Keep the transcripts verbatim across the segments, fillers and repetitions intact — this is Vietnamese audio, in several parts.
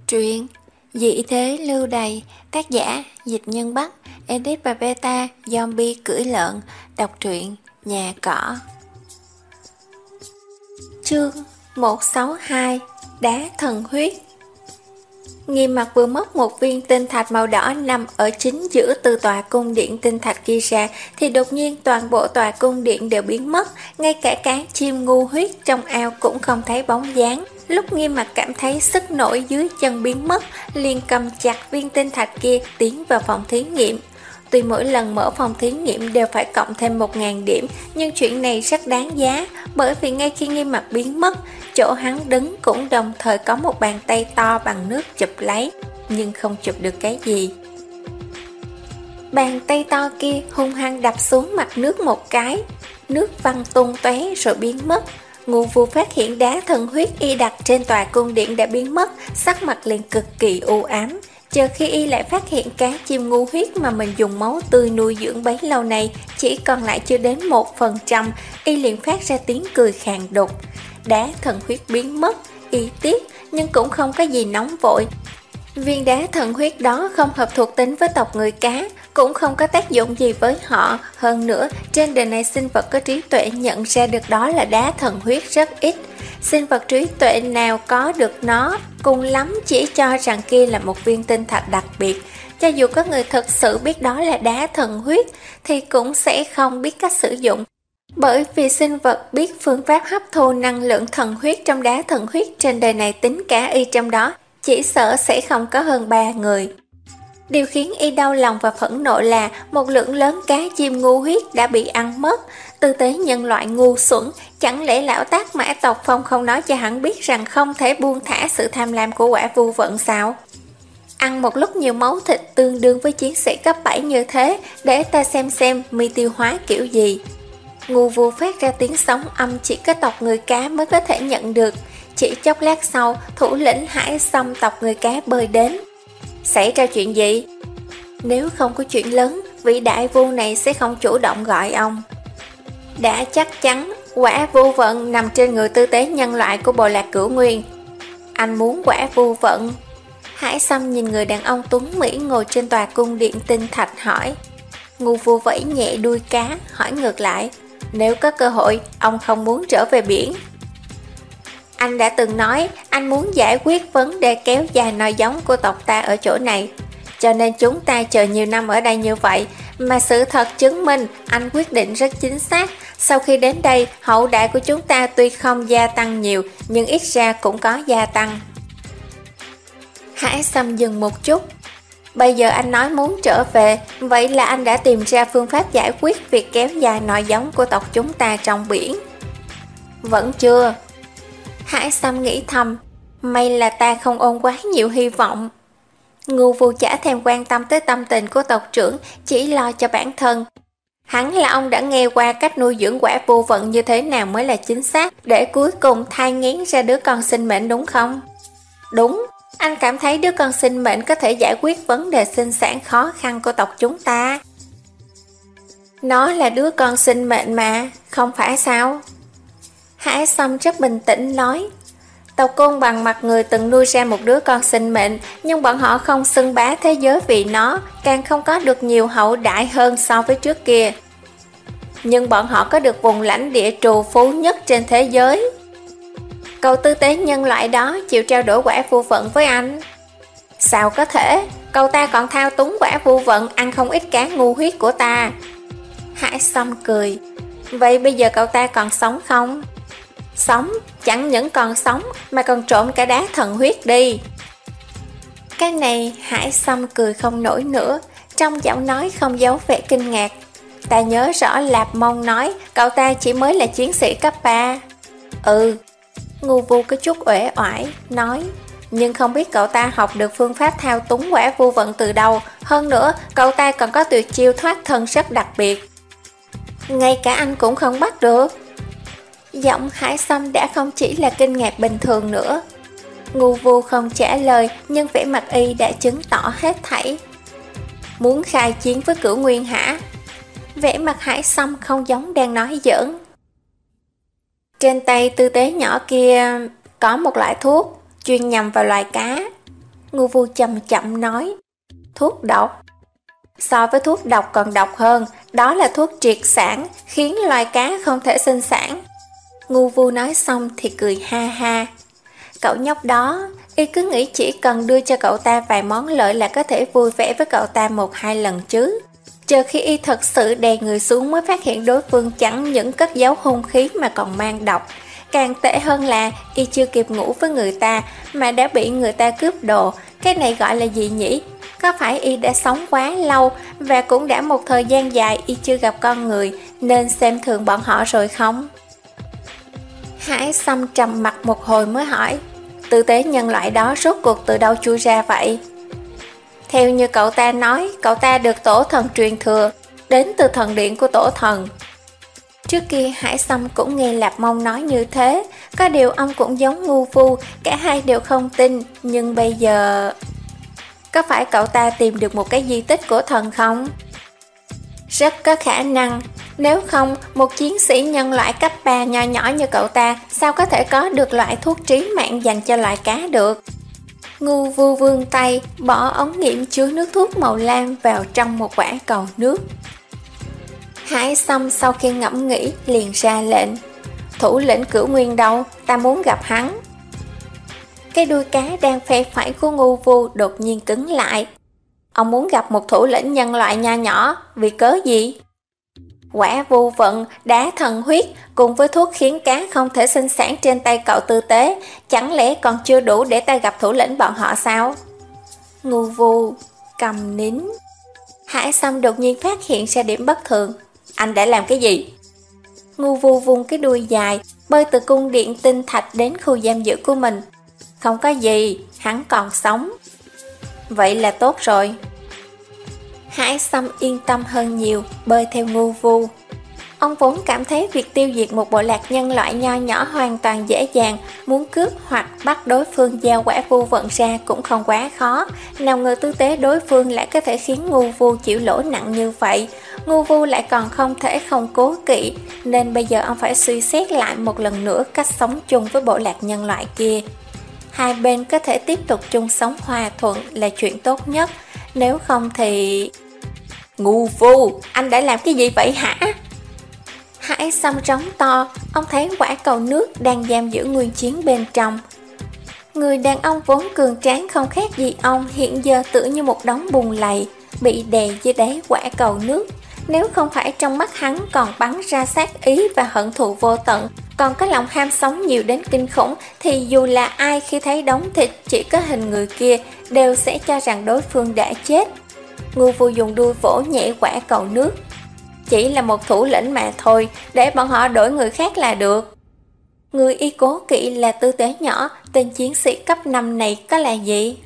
Truyện Dị thế lưu đày, tác giả Dịch Nhân Bắc, edit và beta Zombie cưỡi lợn. Đọc truyện Nhà Cỏ. Chương một sáu hai Đá thần huyết. Nghiêm Mặc vừa móc một viên tinh thạch màu đỏ nằm ở chính giữa từ tòa cung điện tinh thạch kia ra, thì đột nhiên toàn bộ tòa cung điện đều biến mất, ngay cả cá chim ngu huyết trong ao cũng không thấy bóng dáng. Lúc Nghiêm Mặc cảm thấy sức nổi dưới chân biến mất, liền cầm chặt viên tinh thạch kia tiến vào phòng thí nghiệm. Tuy mỗi lần mở phòng thí nghiệm đều phải cộng thêm một nghìn điểm, nhưng chuyện này rất đáng giá, bởi vì ngay khi Nghiêm Mặc biến mất, chỗ hắn đứng cũng đồng thời có một bàn tay to bằng nước chụp lấy, nhưng không chụp được cái gì. Bàn tay to kia hung hăng đập xuống mặt nước một cái, nước văng tung tóe rồi biến mất. Ngô Vu phát hiện đá thần huyết y đặt trên tòa cung điện đã biến mất, sắc mặt liền cực kỳ u ám. Chờ khi y lại phát hiện cá chim ngu huyết mà mình dùng máu tươi nuôi dưỡng bấy lâu này chỉ còn lại chưa đến một phần trăm, y liền phát ra tiếng cười khàn đục. Đá thần huyết biến mất, y tiếc nhưng cũng không có gì nóng vội. Viên đá thần huyết đó không hợp thuộc tính với tộc người cá, cũng không có tác dụng gì với họ. Hơn nữa, trên đời này sinh vật có trí tuệ nhận ra được đó là đá thần huyết rất ít. Sinh vật trí tuệ nào có được nó, cùng lắm chỉ cho rằng kia là một viên tinh thạch đặc biệt. Cho dù có người thực sự biết đó là đá thần huyết, thì cũng sẽ không biết cách sử dụng. Bởi vì sinh vật biết phương pháp hấp thu năng lượng thần huyết trong đá thần huyết trên đời này tính cả y trong đó, chỉ sợ sẽ không có hơn ba người. Điều khiến y đau lòng và phẫn nộ là một lượng lớn cá chim ngu huyết đã bị ăn mất. Tư tế nhân loại ngu xuẩn, chẳng lẽ lão tác mã tộc Phong không nói cho hắn biết rằng không thể buông thả sự tham lam của quả vu vận sao? Ăn một lúc nhiều máu thịt tương đương với chiến sĩ cấp bảy như thế, để ta xem xem mi tiêu hóa kiểu gì. Ngu vu phát ra tiếng sóng âm chỉ có tộc người cá mới có thể nhận được. Chỉ chốc lát sau, thủ lĩnh hải xâm tộc người cá bơi đến. Xảy ra chuyện gì? Nếu không có chuyện lớn, vị đại vu này sẽ không chủ động gọi ông. Đã chắc chắn, quả vu vận nằm trên người tư tế nhân loại của bộ lạc Cửu Nguyên. Anh muốn quả vu vận? Hải xâm nhìn người đàn ông tuấn Mỹ ngồi trên tòa cung điện tinh thạch hỏi. Ngu vu vẫy nhẹ đuôi cá, hỏi ngược lại. Nếu có cơ hội, ông không muốn trở về biển. Anh đã từng nói anh muốn giải quyết vấn đề kéo dài nòi giống của tộc ta ở chỗ này, cho nên chúng ta chờ nhiều năm ở đây như vậy. Mà sự thật chứng minh anh quyết định rất chính xác. Sau khi đến đây, hậu đại của chúng ta tuy không gia tăng nhiều, nhưng ít ra cũng có gia tăng. Hải Sâm dừng một chút. Bây giờ anh nói muốn trở về, vậy là anh đã tìm ra phương pháp giải quyết việc kéo dài nòi giống của tộc chúng ta trong biển? Vẫn chưa. Hải Sâm nghĩ thầm, may là ta không ôm quá nhiều hy vọng. Ngưu Vu chả thèm quan tâm tới tâm tình của tộc trưởng, chỉ lo cho bản thân. Hẳn là ông đã nghe qua cách nuôi dưỡng quả vu vận như thế nào mới là chính xác, để cuối cùng thai nghén ra đứa con sinh mệnh đúng không? Đúng, anh cảm thấy đứa con sinh mệnh có thể giải quyết vấn đề sinh sản khó khăn của tộc chúng ta. Nó là đứa con sinh mệnh mà, không phải sao? Hải Sâm rất bình tĩnh nói. Tộc Côn Bằng mặt người từng nuôi ra một đứa con sinh mệnh, nhưng bọn họ không xưng bá thế giới vì nó, càng không có được nhiều hậu đại hơn so với trước kia. Nhưng bọn họ có được vùng lãnh địa trù phú nhất trên thế giới. Cậu tư tế nhân loại đó chịu trao đổi quả vu vận với anh. Sao có thể, cậu ta còn thao túng quả vu vận, ăn không ít cá ngu huyết của ta. Hải Sâm cười. Vậy bây giờ cậu ta còn sống không? Sống, chẳng những còn sống mà còn trộm cả đá thần huyết đi. Cái này Hải Sâm cười không nổi nữa, trong giọng nói không giấu vẻ kinh ngạc. Ta nhớ rõ Lạp Mông nói cậu ta chỉ mới là chiến sĩ cấp ba. Ừ, Ngu Vu có chút uể oải nói. Nhưng không biết cậu ta học được phương pháp thao túng quả vu vận từ đâu. Hơn nữa, cậu ta còn có tuyệt chiêu thoát thân rất đặc biệt. Ngay cả anh cũng không bắt được. Giọng Hải Sâm đã không chỉ là kinh ngạc bình thường nữa. Ngu Vu không trả lời, nhưng vẻ mặt y đã chứng tỏ hết thảy. Muốn khai chiến với Cửu Nguyên hả? Vẻ mặt Hải Sâm không giống đang nói giỡn. Trên tay tư tế nhỏ kia có một loại thuốc chuyên nhằm vào loài cá. Ngưu Vu chậm chậm nói. Thuốc độc? So với thuốc độc còn độc hơn, đó là thuốc triệt sản, khiến loài cá không thể sinh sản. Ngưu Vu nói xong thì cười ha ha. Cậu nhóc đó, y cứ nghĩ chỉ cần đưa cho cậu ta vài món lợi là có thể vui vẻ với cậu ta một hai lần chứ. Chờ khi y thật sự đè người xuống mới phát hiện đối phương chẳng những cất giấu hung khí mà còn mang độc. Càng tệ hơn là y chưa kịp ngủ với người ta mà đã bị người ta cướp đồ. Cái này gọi là gì nhỉ? Có phải y đã sống quá lâu và cũng đã một thời gian dài y chưa gặp con người nên xem thường bọn họ rồi không? Hải Sâm trầm mặt một hồi mới hỏi, tư tế nhân loại đó rốt cuộc từ đâu chui ra vậy? Theo như cậu ta nói, cậu ta được tổ thần truyền thừa, đến từ thần điện của tổ thần. Trước kia Hải Sâm cũng nghe Lạp Mông nói như thế, có điều ông cũng giống Ngưu Vu, cả hai đều không tin, nhưng bây giờ... Có phải cậu ta tìm được một cái di tích của thần không? Rất có khả năng, nếu không, một chiến sĩ nhân loại cấp ba nho nhỏ như cậu ta sao có thể có được loại thuốc trí mạng dành cho loài cá được? Ngưu Vu vươn tay, bỏ ống nghiệm chứa nước thuốc màu lam vào trong một quả cầu nước. Hải Sâm sau khi ngẫm nghĩ liền ra lệnh, thủ lĩnh Cửu Nguyên đâu, ta muốn gặp hắn. Cái đuôi cá đang phe phẩy của Ngưu Vu đột nhiên cứng lại. Ông muốn gặp một thủ lĩnh nhân loại nho nhỏ, vì cớ gì? Quả vu vận, đá thần huyết cùng với thuốc khiến cá không thể sinh sản trên tay cậu tư tế, chẳng lẽ còn chưa đủ để ta gặp thủ lĩnh bọn họ sao? Ngưu Vu cầm nín. Hải Sâm đột nhiên phát hiện ra điểm bất thường. Anh đã làm cái gì? Ngưu Vu vung cái đuôi dài, bơi từ cung điện tinh thạch đến khu giam giữ của mình. Không có gì, hắn còn sống. Vậy là tốt rồi. Hải Sâm yên tâm hơn nhiều, bơi theo Ngưu Vu. Ông vốn cảm thấy việc tiêu diệt một bộ lạc nhân loại nho nhỏ hoàn toàn dễ dàng, muốn cướp hoặc bắt đối phương giao quả vu vận ra cũng không quá khó. Nào ngờ tư tế đối phương lại có thể khiến Ngưu Vu chịu lỗ nặng như vậy. Ngưu Vu lại còn không thể không cố kỵ, nên bây giờ ông phải suy xét lại một lần nữa cách sống chung với bộ lạc nhân loại kia. Hai bên có thể tiếp tục chung sống hòa thuận là chuyện tốt nhất, nếu không thì... Ngưu Vu, anh đã làm cái gì vậy hả? Hải Sâm rống to, ông thấy quả cầu nước đang giam giữ Nguyên Chiến bên trong. Người đàn ông vốn cường tráng không khác gì ông hiện giờ tựa như một đống bùn lầy, bị đè dưới đáy quả cầu nước. Nếu không phải trong mắt hắn còn bắn ra sát ý và hận thù vô tận, còn có lòng ham sống nhiều đến kinh khủng, thì dù là ai khi thấy đống thịt chỉ có hình người kia đều sẽ cho rằng đối phương đã chết. Ngưu Vu dùng đuôi vỗ nhẹ quả cầu nước. Chỉ là một thủ lĩnh mà thôi, để bọn họ đổi người khác là được. Người y cố kỵ là tư tế nhỏ, tên chiến sĩ cấp năm này có là gì?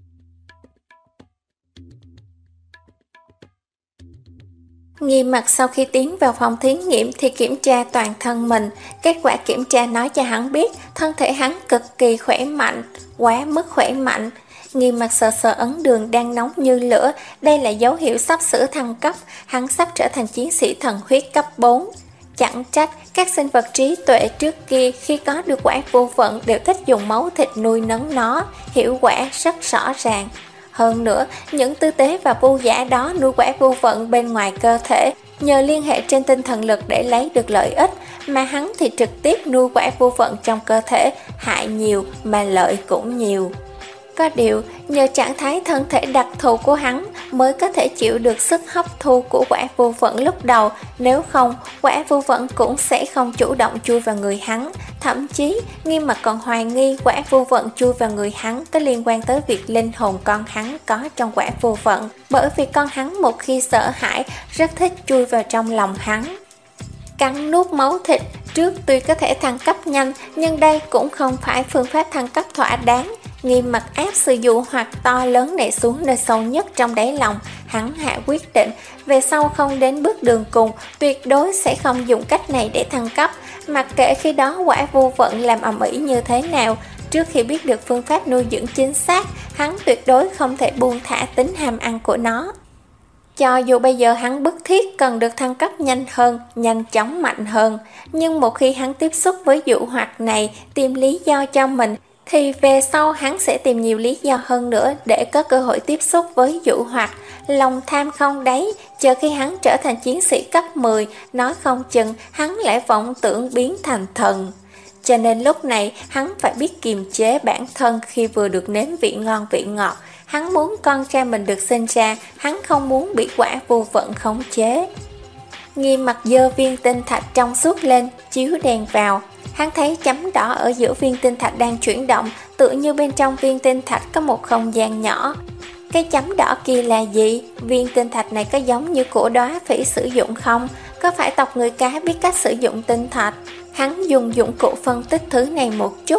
Nghiêm Mặt sau khi tiến vào phòng thí nghiệm thì kiểm tra toàn thân mình. Kết quả kiểm tra nói cho hắn biết thân thể hắn cực kỳ khỏe mạnh, quá mức khỏe mạnh. Nghiêm Mặt sờ sờ ấn đường đang nóng như lửa, đây là dấu hiệu sắp sửa thăng cấp, hắn sắp trở thành chiến sĩ thần huyết cấp bốn. Chẳng trách các sinh vật trí tuệ trước kia khi có được quả vô vận đều thích dùng máu thịt nuôi nấng nó, hiệu quả rất rõ ràng. Hơn nữa, những tư tế và vu giả đó nuôi quả vô vận bên ngoài cơ thể, nhờ liên hệ trên tinh thần lực để lấy được lợi ích, mà hắn thì trực tiếp nuôi quả vô vận trong cơ thể, hại nhiều mà lợi cũng nhiều. Có điều, nhờ trạng thái thân thể đặc thù của hắn mới có thể chịu được sức hấp thu của quả vô vận lúc đầu, nếu không, quả vô vận cũng sẽ không chủ động chui vào người hắn. Thậm chí, Nghiêm Mặt còn hoài nghi quả vô vận chui vào người hắn có liên quan tới việc linh hồn con hắn có trong quả vô vận, bởi vì con hắn một khi sợ hãi rất thích chui vào trong lòng hắn. Cắn nuốt máu thịt trước tuy có thể thăng cấp nhanh, nhưng đây cũng không phải phương pháp thăng cấp thỏa đáng. Nghiêm Mặt áp sự dụ hoặc to lớn này xuống nơi sâu nhất trong đáy lòng, hắn hạ quyết định về sau không đến bước đường cùng, tuyệt đối sẽ không dùng cách này để thăng cấp, mặc kệ khi đó quả vô vận làm ầm ĩ như thế nào. Trước khi biết được phương pháp nuôi dưỡng chính xác, hắn tuyệt đối không thể buông thả tính ham ăn của nó. Cho dù bây giờ hắn bức thiết cần được thăng cấp nhanh hơn, nhanh chóng mạnh hơn, nhưng một khi hắn tiếp xúc với dụ hoặc này, tìm lý do cho mình, thì về sau hắn sẽ tìm nhiều lý do hơn nữa để có cơ hội tiếp xúc với dụ hoặc. Lòng tham không đáy, chờ khi hắn trở thành chiến sĩ cấp mười, nói không chừng hắn lại vọng tưởng biến thành thần. Cho nên lúc này hắn phải biết kiềm chế bản thân khi vừa được nếm vị ngon vị ngọt. Hắn muốn con trai mình được sinh ra, hắn không muốn bị quả vô vận khống chế. Nghiêm Mặc giơ viên tinh thạch trong suốt lên, chiếu đèn vào. Hắn thấy chấm đỏ ở giữa viên tinh thạch đang chuyển động, tựa như bên trong viên tinh thạch có một không gian nhỏ. Cái chấm đỏ kia là gì? Viên tinh thạch này có giống như của đóa phỉ sử dụng không? Có phải tộc người cá biết cách sử dụng tinh thạch? Hắn dùng dụng cụ phân tích thứ này một chút.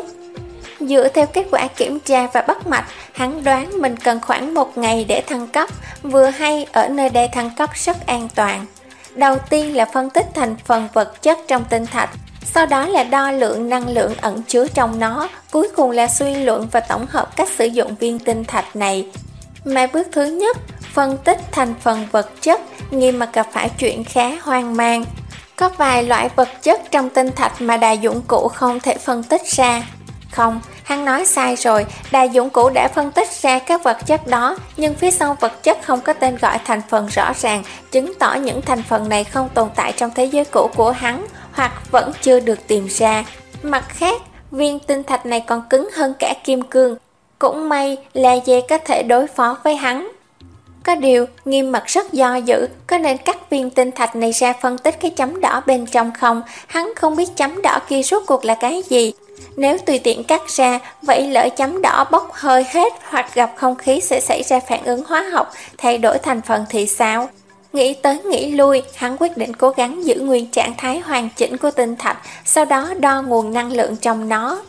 Dựa theo kết quả kiểm tra và bắt mạch, hắn đoán mình cần khoảng một ngày để thăng cấp. Vừa hay ở nơi đây thăng cấp rất an toàn. Đầu tiên là phân tích thành phần vật chất trong tinh thạch, sau đó là đo lượng năng lượng ẩn chứa trong nó, cuối cùng là suy luận và tổng hợp cách sử dụng viên tinh thạch này. Mà bước thứ nhất, phân tích thành phần vật chất, Nghiêm Mặc gặp phải chuyện khá hoang mang. Có vài loại vật chất trong tinh thạch mà đài dụng cụ không thể phân tích ra. Không, hắn nói sai rồi, đài dụng cụ đã phân tích ra các vật chất đó, nhưng phía sau vật chất không có tên gọi thành phần rõ ràng, chứng tỏ những thành phần này không tồn tại trong thế giới cũ của hắn, hoặc vẫn chưa được tìm ra. Mặt khác, viên tinh thạch này còn cứng hơn cả kim cương. Cũng may laser có thể đối phó với hắn. Có điều, Nghiêm Mặc rất do dự, có nên cắt viên tinh thạch này ra phân tích cái chấm đỏ bên trong không? Hắn không biết chấm đỏ kia rốt cuộc là cái gì. Nếu tùy tiện cắt ra, vậy lỡ chấm đỏ bốc hơi hết hoặc gặp không khí sẽ xảy ra phản ứng hóa học, thay đổi thành phần thì sao? Nghĩ tới nghĩ lui, hắn quyết định cố gắng giữ nguyên trạng thái hoàn chỉnh của tinh thạch, sau đó đo nguồn năng lượng trong nó.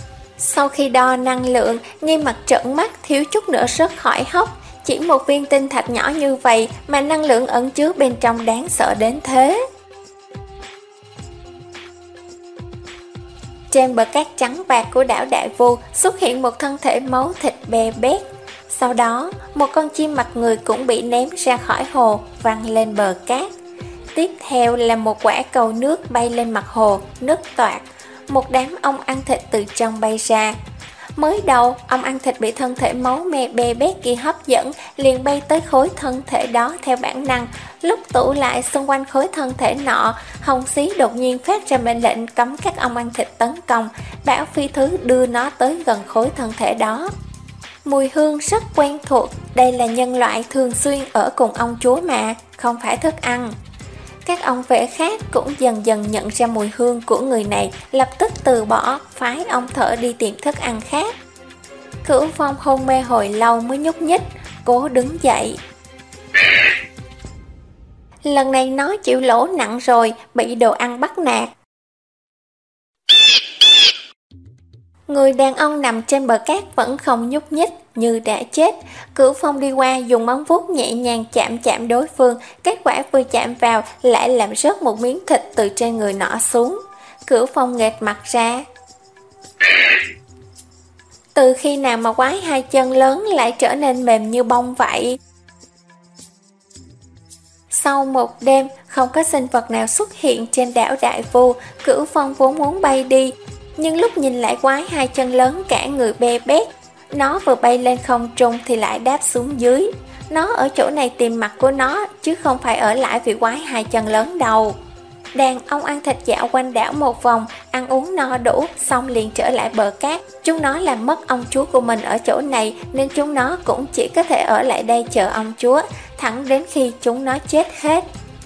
Sau khi đo năng lượng, Nghiêm Mặc trợn mắt thiếu chút nữa rớt khỏi hốc. Chỉ một viên tinh thạch nhỏ như vậy mà năng lượng ẩn chứa bên trong đáng sợ đến thế. Trên bờ cát trắng bạc của đảo Đại Vu xuất hiện một thân thể máu thịt bè bét. Sau đó, một con chim mặt người cũng bị ném ra khỏi hồ, văng lên bờ cát. Tiếp theo là một quả cầu nước bay lên mặt hồ, nứt toạc. Một đám ong ăn thịt từ trong bay ra. Mới đầu, ong ăn thịt bị thân thể máu me bê bét kia hấp dẫn, liền bay tới khối thân thể đó theo bản năng. Lúc tụ lại xung quanh khối thân thể nọ, Hồng Xí đột nhiên phát ra mệnh lệnh cấm các ong ăn thịt tấn công, bảo phi thứ đưa nó tới gần khối thân thể đó. Mùi hương rất quen thuộc, đây là nhân loại thường xuyên ở cùng ong chúa mà, không phải thức ăn. Các ong vệ khác cũng dần dần nhận ra mùi hương của người này, lập tức từ bỏ, phái ong thở đi tìm thức ăn khác. Cửu Phong hôn mê hồi lâu mới nhúc nhích, cố đứng dậy. Lần này nó chịu lỗ nặng rồi, bị đồ ăn bắt nạt. Người đàn ông nằm trên bờ cát vẫn không nhúc nhích, như đã chết. Cửu Phong đi qua dùng móng vuốt nhẹ nhàng chạm chạm đối phương, kết quả vừa chạm vào lại làm rớt một miếng thịt từ trên người nọ xuống. Cửu Phong nghệt mặt ra. Từ khi nào mà quái hai chân lớn lại trở nên mềm như bông vậy? Sau một đêm, không có sinh vật nào xuất hiện trên đảo Đại Vu. Cửu Phong vốn muốn bay đi, nhưng lúc nhìn lại quái hai chân lớn cả người bê bét. Nó vừa bay lên không trung thì lại đáp xuống dưới. Nó ở chỗ này tìm mặt của nó, chứ không phải ở lại vì quái hai chân lớn đâu. Đàn ong ăn thịt dạo quanh đảo một vòng, ăn uống no đủ, xong liền trở lại bờ cát. Chúng nó làm mất ông chúa của mình ở chỗ này, nên chúng nó cũng chỉ có thể ở lại đây chờ ông chúa, thẳng đến khi chúng nó chết hết.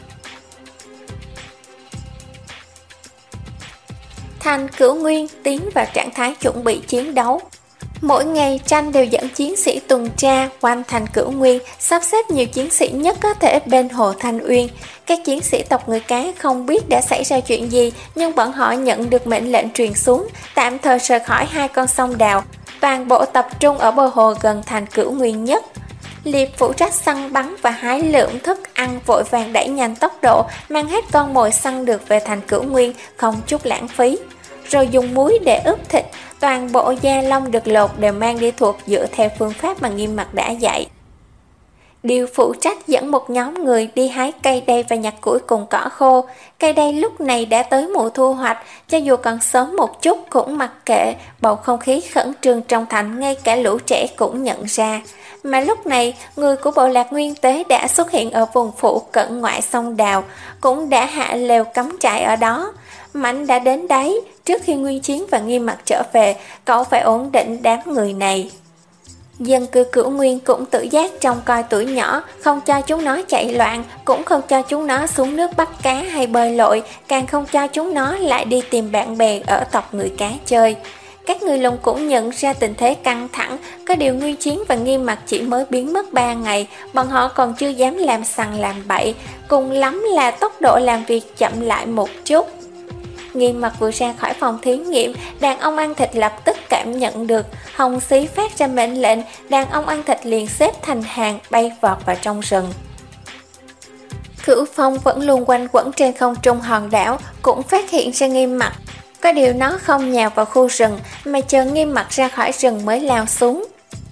Thành Cửu Nguyên tiến vào trạng thái chuẩn bị chiến đấu. Mỗi ngày Tranh đều dẫn chiến sĩ tuần tra quanh thành Cửu Nguyên, sắp xếp nhiều chiến sĩ nhất có thể bên hồ Thanh Uyên. Các chiến sĩ tộc người cá không biết đã xảy ra chuyện gì, nhưng bọn họ nhận được mệnh lệnh truyền xuống, tạm thời rời khỏi hai con sông đào, toàn bộ tập trung ở bờ hồ gần thành Cửu Nguyên nhất. Liệp phụ trách săn bắn và hái lượm thức ăn, vội vàng đẩy nhanh tốc độ, mang hết con mồi săn được về thành Cửu Nguyên, không chút lãng phí. Rồi dùng muối để ướp thịt, toàn bộ da lông được lột đều mang đi thuộc dựa theo phương pháp mà Nghiêm Mặc đã dạy. Điều phụ trách dẫn một nhóm người đi hái cây đay và nhặt củi cùng cỏ khô. Cây đay lúc này đã tới mùa thu hoạch, cho dù còn sớm một chút cũng mặc kệ, bầu không khí khẩn trương trong thành ngay cả lũ trẻ cũng nhận ra. Mà lúc này, người của bộ lạc Nguyên Tế đã xuất hiện ở vùng phụ cận ngoại sông Đào, cũng đã hạ lều cắm trại ở đó. Mạnh đã đến đấy, trước khi Nguyên Chiến và Nghiêm Mặc trở về, cậu phải ổn định đám người này. Dân cư Cửu Nguyên cũng tự giác trông coi tuổi nhỏ, không cho chúng nó chạy loạn, cũng không cho chúng nó xuống nước bắt cá hay bơi lội, càng không cho chúng nó lại đi tìm bạn bè ở tộc người cá chơi. Các người lùng cũng nhận ra tình thế căng thẳng, có điều Nguyên Chiến và Nghiêm Mặc chỉ mới biến mất ba ngày, bọn họ còn chưa dám làm sằng làm bậy, cùng lắm là tốc độ làm việc chậm lại một chút. Nghiêm Mặc vừa ra khỏi phòng thí nghiệm, đàn ông ăn thịt lập tức cảm nhận được. Hồng Xí phát ra mệnh lệnh, đàn ông ăn thịt liền xếp thành hàng bay vọt vào trong rừng. Cửu Phong vẫn luôn quanh quẩn trên không trung hòn đảo, cũng phát hiện ra Nghiêm Mặc. Có điều nó không nhào vào khu rừng, mà chờ Nghiêm Mặc ra khỏi rừng mới lao xuống.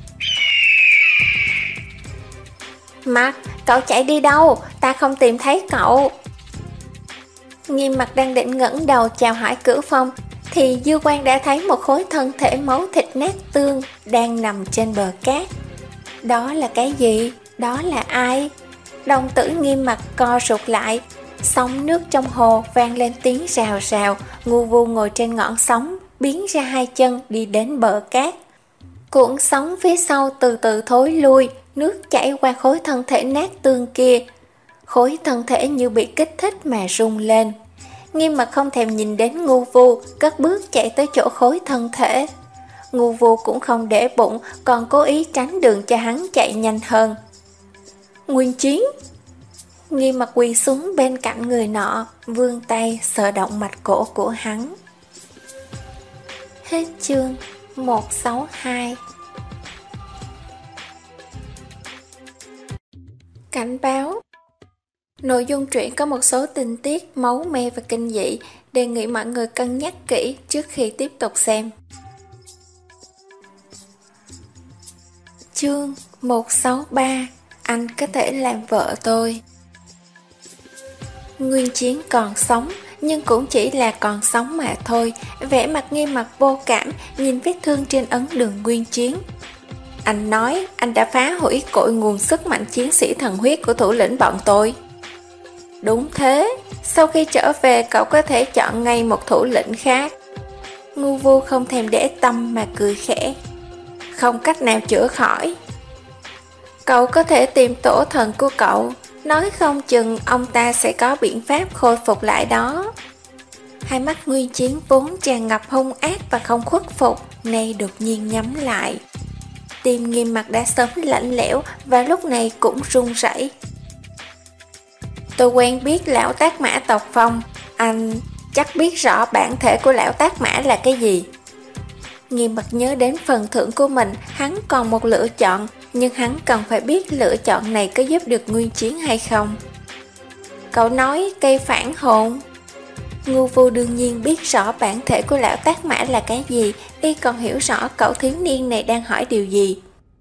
Mặc, cậu chạy đi đâu? Ta không tìm thấy cậu. Nghiêm Mặc đang định ngẩng đầu chào hỏi Cửu Phong, thì dư quan đã thấy một khối thân thể máu thịt nát tương đang nằm trên bờ cát. Đó là cái gì? Đó là ai? Đồng tử Nghiêm Mặc co rụt lại. Sóng nước trong hồ vang lên tiếng rào rào. Ngu Vu ngồi trên ngọn sóng, biến ra hai chân đi đến bờ cát. Cuộn sóng phía sau từ từ thối lui, nước chảy qua khối thân thể nát tương kia. Khối thân thể như bị kích thích mà rung lên. Nghiêm Mặc không thèm nhìn đến Ngu Vu, cất bước chạy tới chỗ khối thân thể. Ngu Vu cũng không để bụng, còn cố ý tránh đường cho hắn chạy nhanh hơn. Nguyên Chiến! Nghiêm Mặc quỳ xuống bên cạnh người nọ, vươn tay sờ động mạch cổ của hắn. Hết chương một sáu hai. Cảnh báo: nội dung truyện có một số tình tiết máu me và kinh dị, đề nghị mọi người cân nhắc kỹ trước khi tiếp tục xem. Chương một sáu ba. Anh có thể làm vợ tôi. Nguyên Chiến còn sống, nhưng cũng chỉ là còn sống mà thôi. Vẻ mặt Nghiêm Mặc vô cảm, nhìn vết thương trên ấn đường Nguyên Chiến. Anh nói anh đã phá hủy cội nguồn sức mạnh chiến sĩ thần huyết của thủ lĩnh bọn tôi. Đúng thế, sau khi trở về cậu có thể chọn ngay một thủ lĩnh khác. Ngu Vu không thèm để tâm mà cười khẽ. Không cách nào chữa khỏi. Cậu có thể tìm tổ thần của cậu, nói không chừng ông ta sẽ có biện pháp khôi phục lại đó. Hai mắt Nguyên Chiến vốn tràn ngập hung ác và không khuất phục, nay đột nhiên nhắm lại. Tim Nghiêm Mặc đã sớm lạnh lẽo và lúc này cũng run rẩy. Tôi quen biết lão Tác Mã tộc Phong, anh chắc biết rõ bản thể của lão Tác Mã là cái gì. Nghiêm Mặc nhớ đến phần thưởng của mình, hắn còn một lựa chọn, nhưng hắn cần phải biết lựa chọn này có giúp được Nguyên Chiến hay không. Cậu nói cây phản hồn. Ngu Vu đương nhiên biết rõ bản thể của lão Tác Mã là cái gì, y còn hiểu rõ cậu thiếu niên này đang hỏi điều gì.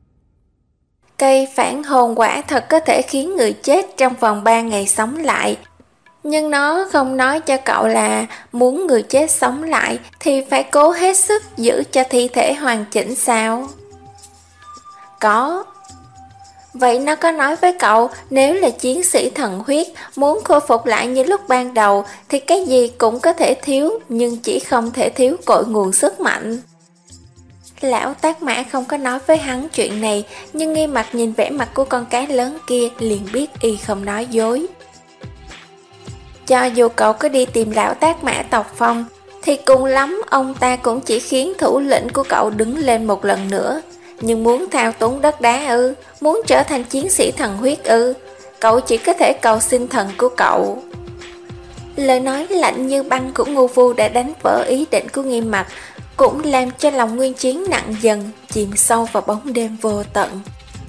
Cây phản hồn quả thật có thể khiến người chết trong vòng ba ngày sống lại. Nhưng nó không nói cho cậu là muốn người chết sống lại thì phải cố hết sức giữ cho thi thể hoàn chỉnh sao? Có. Vậy nó có nói với cậu nếu là chiến sĩ thần huyết muốn khôi phục lại như lúc ban đầu thì cái gì cũng có thể thiếu, nhưng chỉ không thể thiếu cội nguồn sức mạnh. Lão Tác Mã không có nói với hắn chuyện này, nhưng Nghiêm Mặc nhìn vẻ mặt của con cá lớn kia liền biết y không nói dối. Cho dù cậu có đi tìm lão Tác Mã tộc Phong thì cùng lắm ông ta cũng chỉ khiến thủ lĩnh của cậu đứng lên một lần nữa. Nhưng muốn thao túng đất đá ư, muốn trở thành chiến sĩ thần huyết ư, cậu chỉ có thể cầu xin thần của cậu. Lời nói lạnh như băng của Ngu Vu đã đánh vỡ ý định của Nghiêm Mặc, cũng làm cho lòng Nguyên Chiến nặng dần, chìm sâu vào bóng đêm vô tận.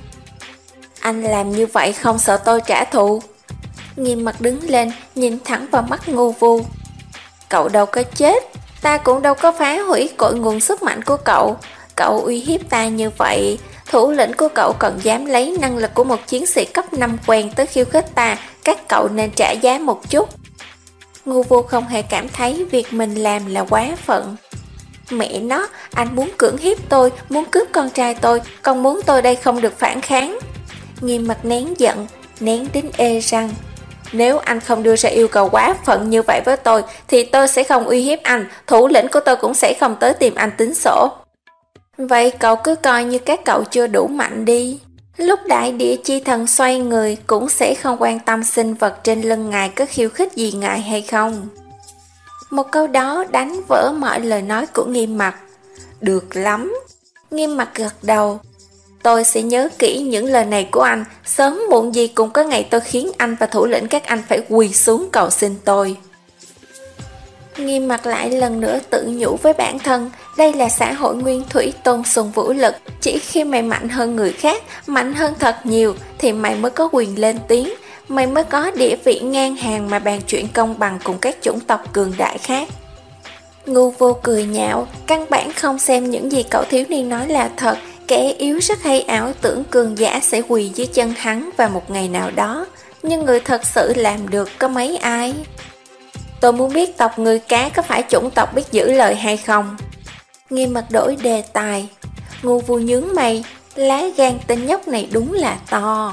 Anh làm như vậy không sợ tôi trả thù? Nghiêm Mặc đứng lên, nhìn thẳng vào mắt Ngu Vu. Cậu đâu có chết, ta cũng đâu có phá hủy cội nguồn sức mạnh của cậu. Cậu uy hiếp ta như vậy, Thủ lĩnh của cậu còn dám lấy năng lực của một chiến sĩ cấp năm quen tới khiêu khích ta, các cậu nên trả giá một chút. Ngu Vô không hề cảm thấy việc mình làm là quá phận. Mẹ nó, anh muốn cưỡng hiếp tôi, muốn cướp con trai tôi, còn muốn tôi đây không được phản kháng. Nghiêm Mặt nén giận, nén đến ê răng. Nếu anh không đưa ra yêu cầu quá phận như vậy với tôi, thì tôi sẽ không uy hiếp anh, thủ lĩnh của tôi cũng sẽ không tới tìm anh tính sổ. Vậy cậu cứ coi như các cậu chưa đủ mạnh đi. Lúc đại địa chi thần xoay người cũng sẽ không quan tâm sinh vật trên lưng ngài có khiêu khích gì ngài hay không. Một câu đó đánh vỡ mọi lời nói của Nghiêm Mặt. Được lắm. Nghiêm Mặt gật đầu. Tôi sẽ nhớ kỹ những lời này của anh, sớm muộn gì cũng có ngày tôi khiến anh và thủ lĩnh các anh phải quỳ xuống cầu xin tôi. Nghiêm Mặt lại lần nữa tự nhủ với bản thân, đây là xã hội nguyên thủy tôn sùng vũ lực, chỉ khi mày mạnh hơn người khác, mạnh hơn thật nhiều, thì mày mới có quyền lên tiếng, mày mới có địa vị ngang hàng mà bàn chuyện công bằng cùng các chủng tộc cường đại khác. Ngu Vô cười nhạo, căn bản không xem những gì cậu thiếu niên nói là thật, kẻ yếu rất hay ảo tưởng cường giả sẽ quỳ dưới chân hắn vào một ngày nào đó, nhưng người thật sự làm được có mấy ai. Tôi muốn biết tộc người cá có phải chủng tộc biết giữ lời hay không? Nghiêm Mặt đổi đề tài. Ngu Vô nhướng mày, lá gan tên nhóc này đúng là to.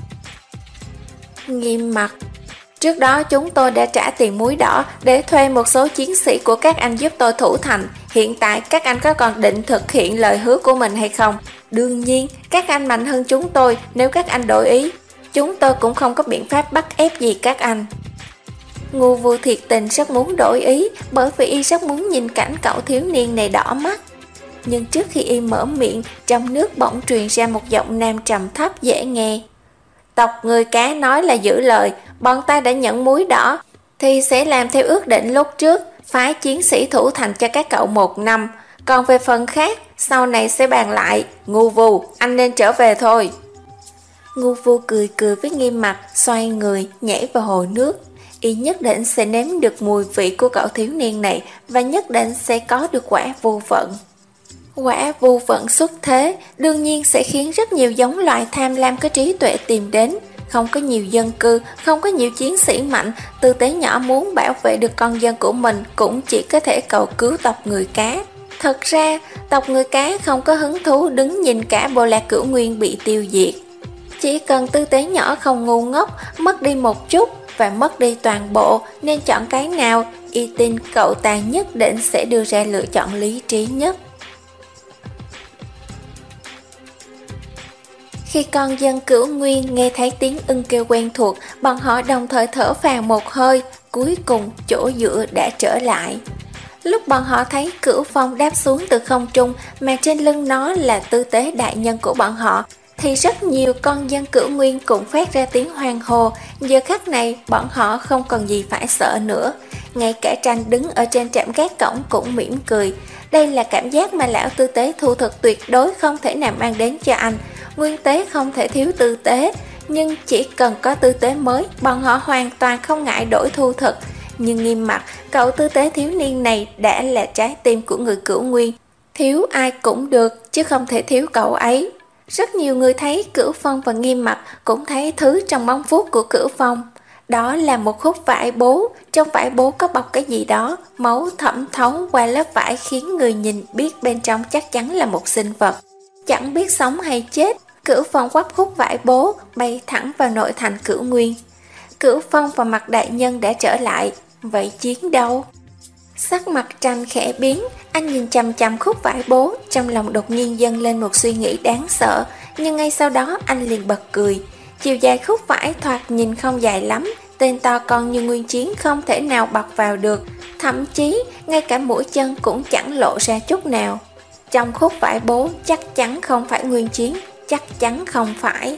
Nghiêm Mặt, trước đó chúng tôi đã trả tiền muối đỏ để thuê một số chiến sĩ của các anh giúp tôi thủ thành. Hiện tại các anh có còn định thực hiện lời hứa của mình hay không? Đương nhiên, các anh mạnh hơn chúng tôi, nếu các anh đổi ý, chúng tôi cũng không có biện pháp bắt ép gì các anh. Ngu Vô thiệt tình rất muốn đổi ý, bởi vì y rất muốn nhìn cảnh cậu thiếu niên này đỏ mắt. Nhưng trước khi y mở miệng, trong nước bỗng truyền ra một giọng nam trầm thấp dễ nghe. Tộc người cá nói là giữ lời, bọn ta đã nhận muối đỏ, thì sẽ làm theo ước định lúc trước, phái chiến sĩ thủ thành cho các cậu một năm. Còn về phần khác, sau này sẽ bàn lại. Ngu Vô, anh nên trở về thôi. Ngu Vô cười cười với Nghiêm Mặt, xoay người, nhảy vào hồ nước. Y nhất định sẽ nếm được mùi vị của cậu thiếu niên này, và nhất định sẽ có được quả vô vận. Quả vô vận xuất thế, đương nhiên sẽ khiến rất nhiều giống loài tham lam có trí tuệ tìm đến. Không có nhiều dân cư, không có nhiều chiến sĩ mạnh, tư tế nhỏ muốn bảo vệ được con dân của mình cũng chỉ có thể cầu cứu tộc người cá. Thật ra, tộc người cá không có hứng thú đứng nhìn cả bộ lạc Cửu Nguyên bị tiêu diệt. Chỉ cần tư tế nhỏ không ngu ngốc, mất đi một chút và mất đi toàn bộ, nên chọn cái nào, y tin cậu ta nhất định sẽ đưa ra lựa chọn lý trí nhất. Khi con dân Cửu Nguyên nghe thấy tiếng ưng kêu quen thuộc, bọn họ đồng thời thở phào một hơi, cuối cùng chỗ dựa đã trở lại. Lúc bọn họ thấy Cửu Phong đáp xuống từ không trung, mà trên lưng nó là tư tế đại nhân của bọn họ, thì rất nhiều con dân Cửu Nguyên cũng phát ra tiếng hoan hô. Giờ khắc này bọn họ không còn gì phải sợ nữa. Ngay cả Tranh đứng ở trên trạm gác cổng cũng mỉm cười. Đây là cảm giác mà lão tư tế thu thực tuyệt đối không thể nào mang đến cho anh. Nguyên tế không thể thiếu tư tế, nhưng chỉ cần có tư tế mới, bọn họ hoàn toàn không ngại đổi thu thực. Nhưng Nghiêm Mặt, cậu tư tế thiếu niên này đã là trái tim của người Cửu Nguyên. Thiếu ai cũng được, chứ không thể thiếu cậu ấy. Rất nhiều người thấy Cửu Phong và Nghiêm Mặt cũng thấy thứ trong móng vuốt của Cửu Phong. Đó là một khúc vải bố, trong vải bố có bọc cái gì đó, máu thẩm thấu qua lớp vải khiến người nhìn biết bên trong chắc chắn là một sinh vật. Chẳng biết sống hay chết, Cửu Phong quắp khúc vải bố, bay thẳng vào nội thành Cửu Nguyên. Cửu Phong và Mặt đại nhân đã trở lại, vậy chiến đâu? Sắc mặt Tranh khẽ biến, anh nhìn chằm chằm khúc vải bố, trong lòng đột nhiên dâng lên một suy nghĩ đáng sợ, nhưng ngay sau đó anh liền bật cười. Chiều dài khúc vải thoạt nhìn không dài lắm, tên to con như Nguyên Chiến không thể nào bọc vào được, thậm chí ngay cả mũi chân cũng chẳng lộ ra chút nào. Trong khúc vải bố chắc chắn không phải Nguyên Chiến, chắc chắn không phải.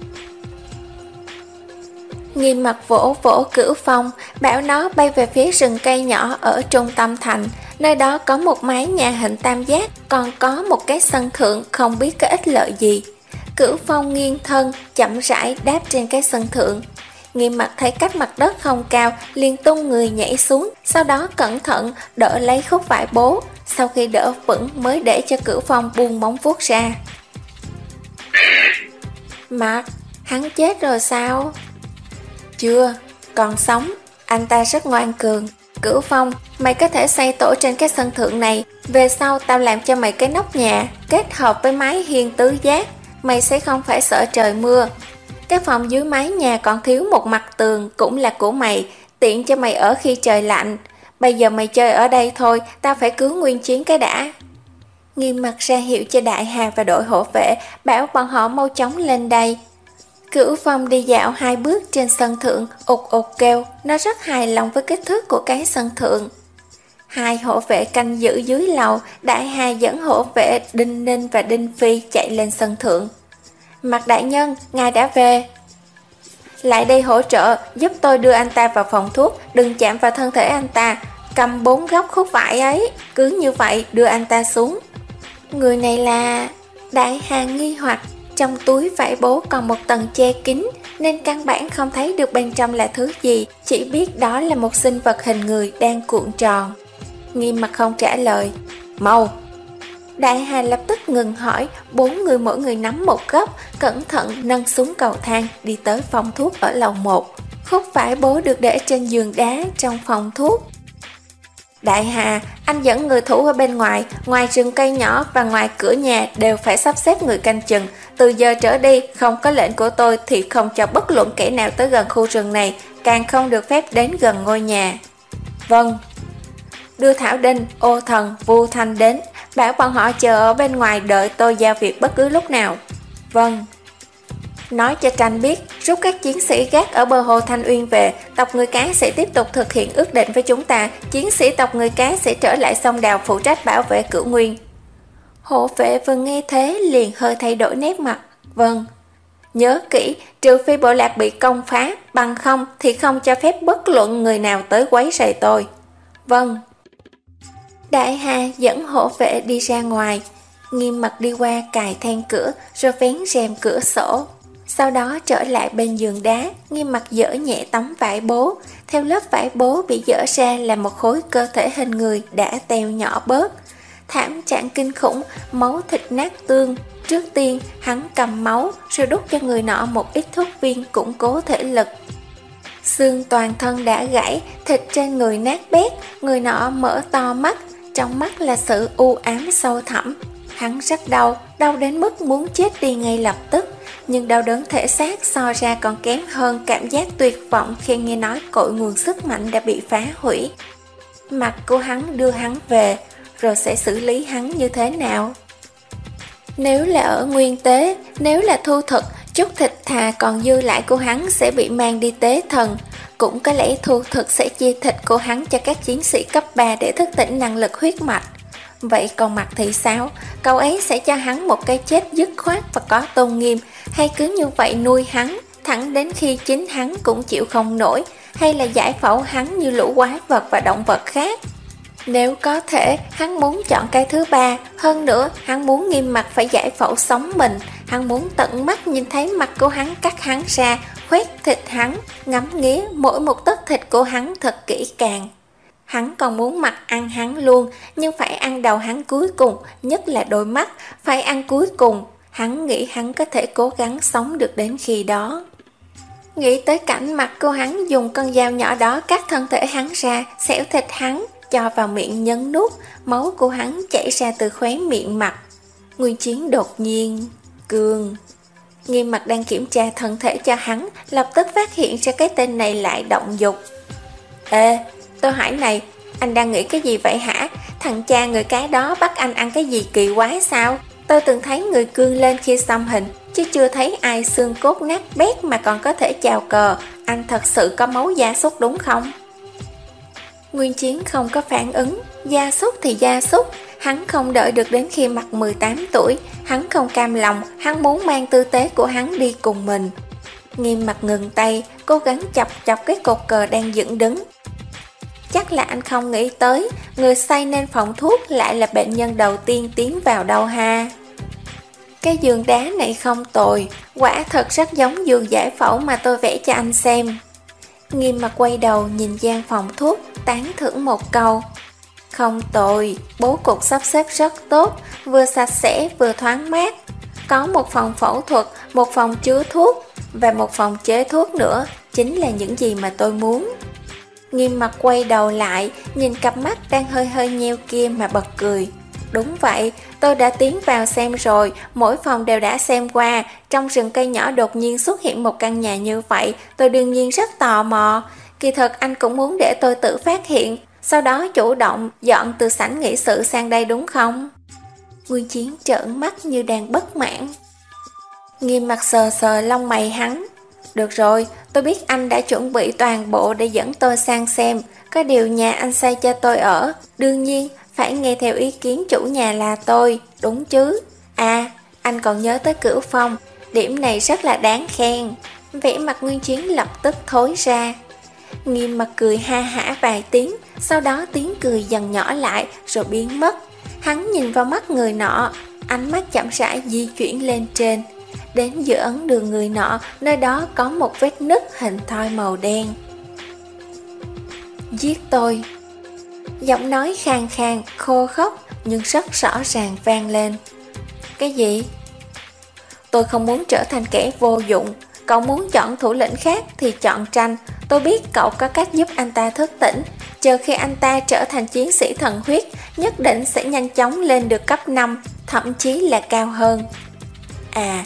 Nghiêm Mặt vỗ vỗ Cửu Phong, bảo nó bay về phía rừng cây nhỏ ở trung tâm thành. Nơi đó có một mái nhà hình tam giác, còn có một cái sân thượng không biết có ích lợi gì. Cửu Phong nghiêng thân, chậm rãi đáp trên cái sân thượng. Nghiêm Mặt thấy cách mặt đất không cao, liền tung người nhảy xuống, sau đó cẩn thận đỡ lấy khúc vải bố. Sau khi đỡ vững mới để cho Cửu Phong buông móng vuốt ra. Mặt, hắn chết rồi sao? Chưa, còn sống, anh ta rất ngoan cường. Cửu Phong, mày có thể xây tổ trên cái sân thượng này, về sau tao làm cho mày cái nóc nhà, kết hợp với mái hiên tứ giác, mày sẽ không phải sợ trời mưa. Cái phòng dưới mái nhà còn thiếu một mặt tường cũng là của mày, tiện cho mày ở khi trời lạnh. Bây giờ mày chơi ở đây thôi, tao phải cứu Nguyên Chiến cái đã. Nghiêm mặt ra hiệu cho Đại Hà và đội hộ vệ, bảo bọn họ mau chóng lên đây. Cửu Phong đi dạo hai bước trên sân thượng, ụt ụt kêu, nó rất hài lòng với kích thước của cái sân thượng. Hai hộ vệ canh giữ dưới lầu, Đại Hà dẫn hộ vệ Đinh Ninh và Đinh Phi chạy lên sân thượng. Mặt đại nhân, ngài đã về. Lại đây hỗ trợ, giúp tôi đưa anh ta vào phòng thuốc, đừng chạm vào thân thể anh ta, cầm bốn góc khúc vải ấy, cứ như vậy đưa anh ta xuống. Người này là... Đại Hà nghi hoặc, trong túi vải bố còn một tầng che kín, nên căn bản không thấy được bên trong là thứ gì, chỉ biết đó là một sinh vật hình người đang cuộn tròn. Nghiêm mặt không trả lời. Mau! Đại Hà lập tức ngừng hỏi, bốn người mỗi người nắm một góc, cẩn thận nâng xuống cầu thang, đi tới phòng thuốc ở lầu một. Khúc vải bố được để trên giường đá trong phòng thuốc. Đại Hà, anh dẫn người thủ ở bên ngoài, ngoài rừng cây nhỏ và ngoài cửa nhà đều phải sắp xếp người canh chừng. Từ giờ trở đi, không có lệnh của tôi thì không cho bất luận kẻ nào tới gần khu rừng này, càng không được phép đến gần ngôi nhà. Vâng. Đưa Thảo Đinh, Ô Thần, Vu Thanh đến, bảo bọn họ chờ ở bên ngoài đợi tôi giao việc bất cứ lúc nào. Vâng. Nói cho Tranh biết, rút các chiến sĩ gác ở bờ hồ Thanh Uyên về, tộc người cá sẽ tiếp tục thực hiện ước định với chúng ta, chiến sĩ tộc người cá sẽ trở lại sông Đào phụ trách bảo vệ Cửu Nguyên. Hộ vệ vừa nghe thế liền hơi thay đổi nét mặt. Vâng. Nhớ kỹ, trừ phi bộ lạc bị công phá, bằng không thì không cho phép bất luận người nào tới quấy rầy tôi. Vâng. Đại Hà dẫn hộ vệ đi ra ngoài, Nghiêm mặt đi qua cài then cửa rồi vén rèm cửa sổ. Sau đó trở lại bên giường đá, Nghiêm mặt dỡ nhẹ tấm vải bố. Theo lớp vải bố bị dỡ ra là một khối cơ thể hình người đã teo nhỏ bớt. Thảm trạng kinh khủng, máu thịt nát tương. Trước tiên hắn cầm máu rồi đút cho người nọ một ít thuốc viên củng cố thể lực. Xương toàn thân đã gãy, thịt trên người nát bét, người nọ mở to mắt, trong mắt là sự u ám sâu thẳm. Hắn rất đau, đau đến mức muốn chết đi ngay lập tức, nhưng đau đớn thể xác so ra còn kém hơn cảm giác tuyệt vọng khi nghe nói cội nguồn sức mạnh đã bị phá hủy. Mặt của hắn đưa hắn về, rồi sẽ xử lý hắn như thế nào? Nếu là ở nguyên tế, nếu là thu thực, chút thịt thà còn dư lại của hắn sẽ bị mang đi tế thần. Cũng có lẽ thu thực sẽ chia thịt của hắn cho các chiến sĩ cấp ba để thức tỉnh năng lực huyết mạch. Vậy còn Mặt thì sao? Cậu ấy sẽ cho hắn một cái chết dứt khoát và có tôn nghiêm, hay cứ như vậy nuôi hắn, thẳng đến khi chính hắn cũng chịu không nổi, hay là giải phẫu hắn như lũ quái vật và động vật khác? Nếu có thể, hắn muốn chọn cái thứ ba. Hơn nữa, hắn muốn Nghiêm mặt phải giải phẫu sống mình. Hắn muốn tận mắt nhìn thấy mặt của hắn cắt hắn ra, khoét thịt hắn, ngắm nghía mỗi một tấc thịt của hắn thật kỹ càng. Hắn còn muốn mặt ăn hắn luôn, nhưng phải ăn đầu hắn cuối cùng, nhất là đôi mắt, phải ăn cuối cùng. Hắn nghĩ hắn có thể cố gắng sống được đến khi đó. Nghĩ tới cảnh mặt của hắn dùng con dao nhỏ đó cắt thân thể hắn ra, xẻo thịt hắn, cho vào miệng nhấn nuốt, máu của hắn chảy ra từ khóe miệng Mặt. Nguyên Chiến đột nhiên cường. Nghiêm mặt đang kiểm tra thân thể cho hắn, lập tức phát hiện ra cái tên này lại động dục. Ê, tôi hỏi này, anh đang nghĩ cái gì vậy hả? Thằng cha người cái đó bắt anh ăn cái gì kỳ quái sao? Tôi từng thấy người cương lên khi xăm hình, chứ chưa thấy ai xương cốt nát bét mà còn có thể chào cờ. Anh thật sự có máu gia súc đúng không? Nguyên Chiến không có phản ứng. Gia súc thì gia súc. Hắn không đợi được đến khi Mặt mười tám tuổi. Hắn không cam lòng, hắn muốn mang tư tế của hắn đi cùng mình. Nghiêm Mặt ngừng tay, cố gắng chọc chọc cái cột cờ đang dựng đứng. Chắc là anh không nghĩ tới, người xây nên phòng thuốc lại là bệnh nhân đầu tiên tiến vào đâu ha. Cái giường đá này không tồi, quả thật rất giống giường giải phẫu mà tôi vẽ cho anh xem. Nghiêm Mặt quay đầu nhìn gian phòng thuốc, tán thưởng một câu. Không tồi, bố cục sắp xếp rất tốt, vừa sạch sẽ vừa thoáng mát. có một phòng phẫu thuật, một phòng chứa thuốc và một phòng chế thuốc nữa, chính là những gì mà tôi muốn. Nghiêm mặt quay đầu lại, nhìn cặp mắt đang hơi hơi nheo kia mà bật cười. Đúng vậy, tôi đã tiến vào xem rồi, mỗi phòng đều đã xem qua. Trong rừng cây nhỏ đột nhiên xuất hiện một căn nhà như vậy, tôi đương nhiên rất tò mò. Kỳ thật anh cũng muốn để tôi tự phát hiện, sau đó chủ động dọn từ sảnh nghị sự sang đây đúng không? Nguyên Chiến trợn mắt như đang bất mãn. Nghiêm mặt sờ sờ lông mày hắn. Được rồi, tôi biết anh đã chuẩn bị toàn bộ để dẫn tôi sang xem. Có điều nhà anh xây cho tôi ở, đương nhiên phải nghe theo ý kiến chủ nhà là tôi, đúng chứ? À, anh còn nhớ tới Cửu Phong, điểm này rất là đáng khen. Vẻ mặt Nguyên Chiến lập tức thối ra. Nghiêm mặt cười ha hả vài tiếng, sau đó tiếng cười dần nhỏ lại rồi biến mất. Hắn nhìn vào mắt người nọ, ánh mắt chậm rãi di chuyển lên trên. Đến giữa ấn đường người nọ, nơi đó có một vết nứt hình thoi màu đen. Giết tôi. Giọng nói khàn khàn, khô khốc nhưng rất rõ ràng vang lên. Cái gì? Tôi không muốn trở thành kẻ vô dụng. Cậu muốn chọn thủ lĩnh khác thì chọn Tranh. Tôi biết cậu có cách giúp anh ta thức tỉnh. Chờ khi anh ta trở thành chiến sĩ thần huyết, nhất định sẽ nhanh chóng lên được cấp năm, thậm chí là cao hơn. À,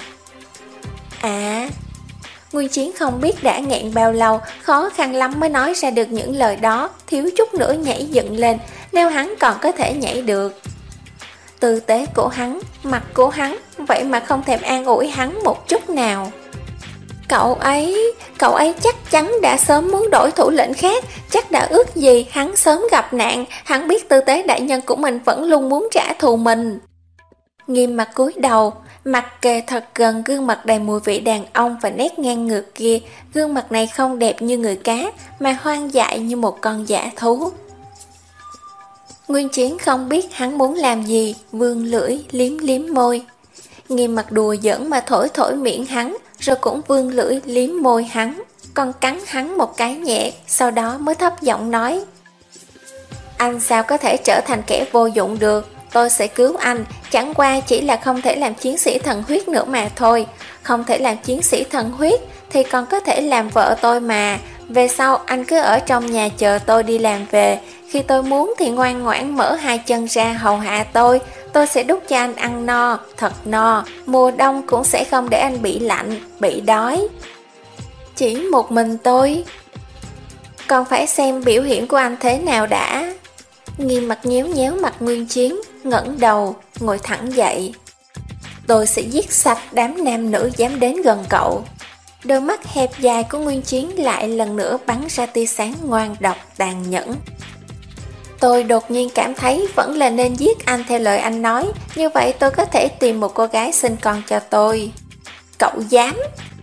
à... Nguyên Chiến không biết đã nghẹn bao lâu, khó khăn lắm mới nói ra được những lời đó, thiếu chút nữa nhảy dựng lên, nếu hắn còn có thể nhảy được. Tư tế của hắn, mặt của hắn, vậy mà không thèm an ủi hắn một chút nào. Cậu ấy, cậu ấy chắc chắn đã sớm muốn đổi thủ lĩnh khác, chắc đã ước gì hắn sớm gặp nạn, hắn biết tư tế đại nhân của mình vẫn luôn muốn trả thù mình. Nghiêm mặt cúi đầu, mặt kề thật gần gương mặt đầy mùi vị đàn ông và nét ngang ngược kia. Gương mặt này không đẹp như người cá, mà hoang dại như một con dã thú. Nguyên Chiến không biết hắn muốn làm gì, vươn lưỡi, liếm liếm môi. Nghiêm mặt đùa giỡn mà thổi thổi miệng hắn, rồi cũng vươn lưỡi liếm môi hắn, còn cắn hắn một cái nhẹ, sau đó mới thấp giọng nói. Anh sao có thể trở thành kẻ vô dụng được? Tôi sẽ cứu anh, chẳng qua chỉ là không thể làm chiến sĩ thần huyết nữa mà thôi. Không thể làm chiến sĩ thần huyết thì còn có thể làm vợ tôi mà. Về sau anh cứ ở trong nhà chờ tôi đi làm về. Khi tôi muốn thì ngoan ngoãn mở hai chân ra hầu hạ tôi. Tôi sẽ đút cho anh ăn no, thật no. Mùa đông cũng sẽ không để anh bị lạnh, bị đói. Chỉ một mình tôi. Còn phải xem biểu hiện của anh thế nào đã. Nghiêm mặt nhéo nhéo mặt Nguyên Chiến, ngẩng đầu, ngồi thẳng dậy. Tôi sẽ giết sạch đám nam nữ dám đến gần cậu. Đôi mắt hẹp dài của Nguyên Chiến lại lần nữa bắn ra tia sáng ngoan độc tàn nhẫn. Tôi đột nhiên cảm thấy vẫn là nên giết anh theo lời anh nói, như vậy tôi có thể tìm một cô gái sinh con cho tôi. Cậu dám?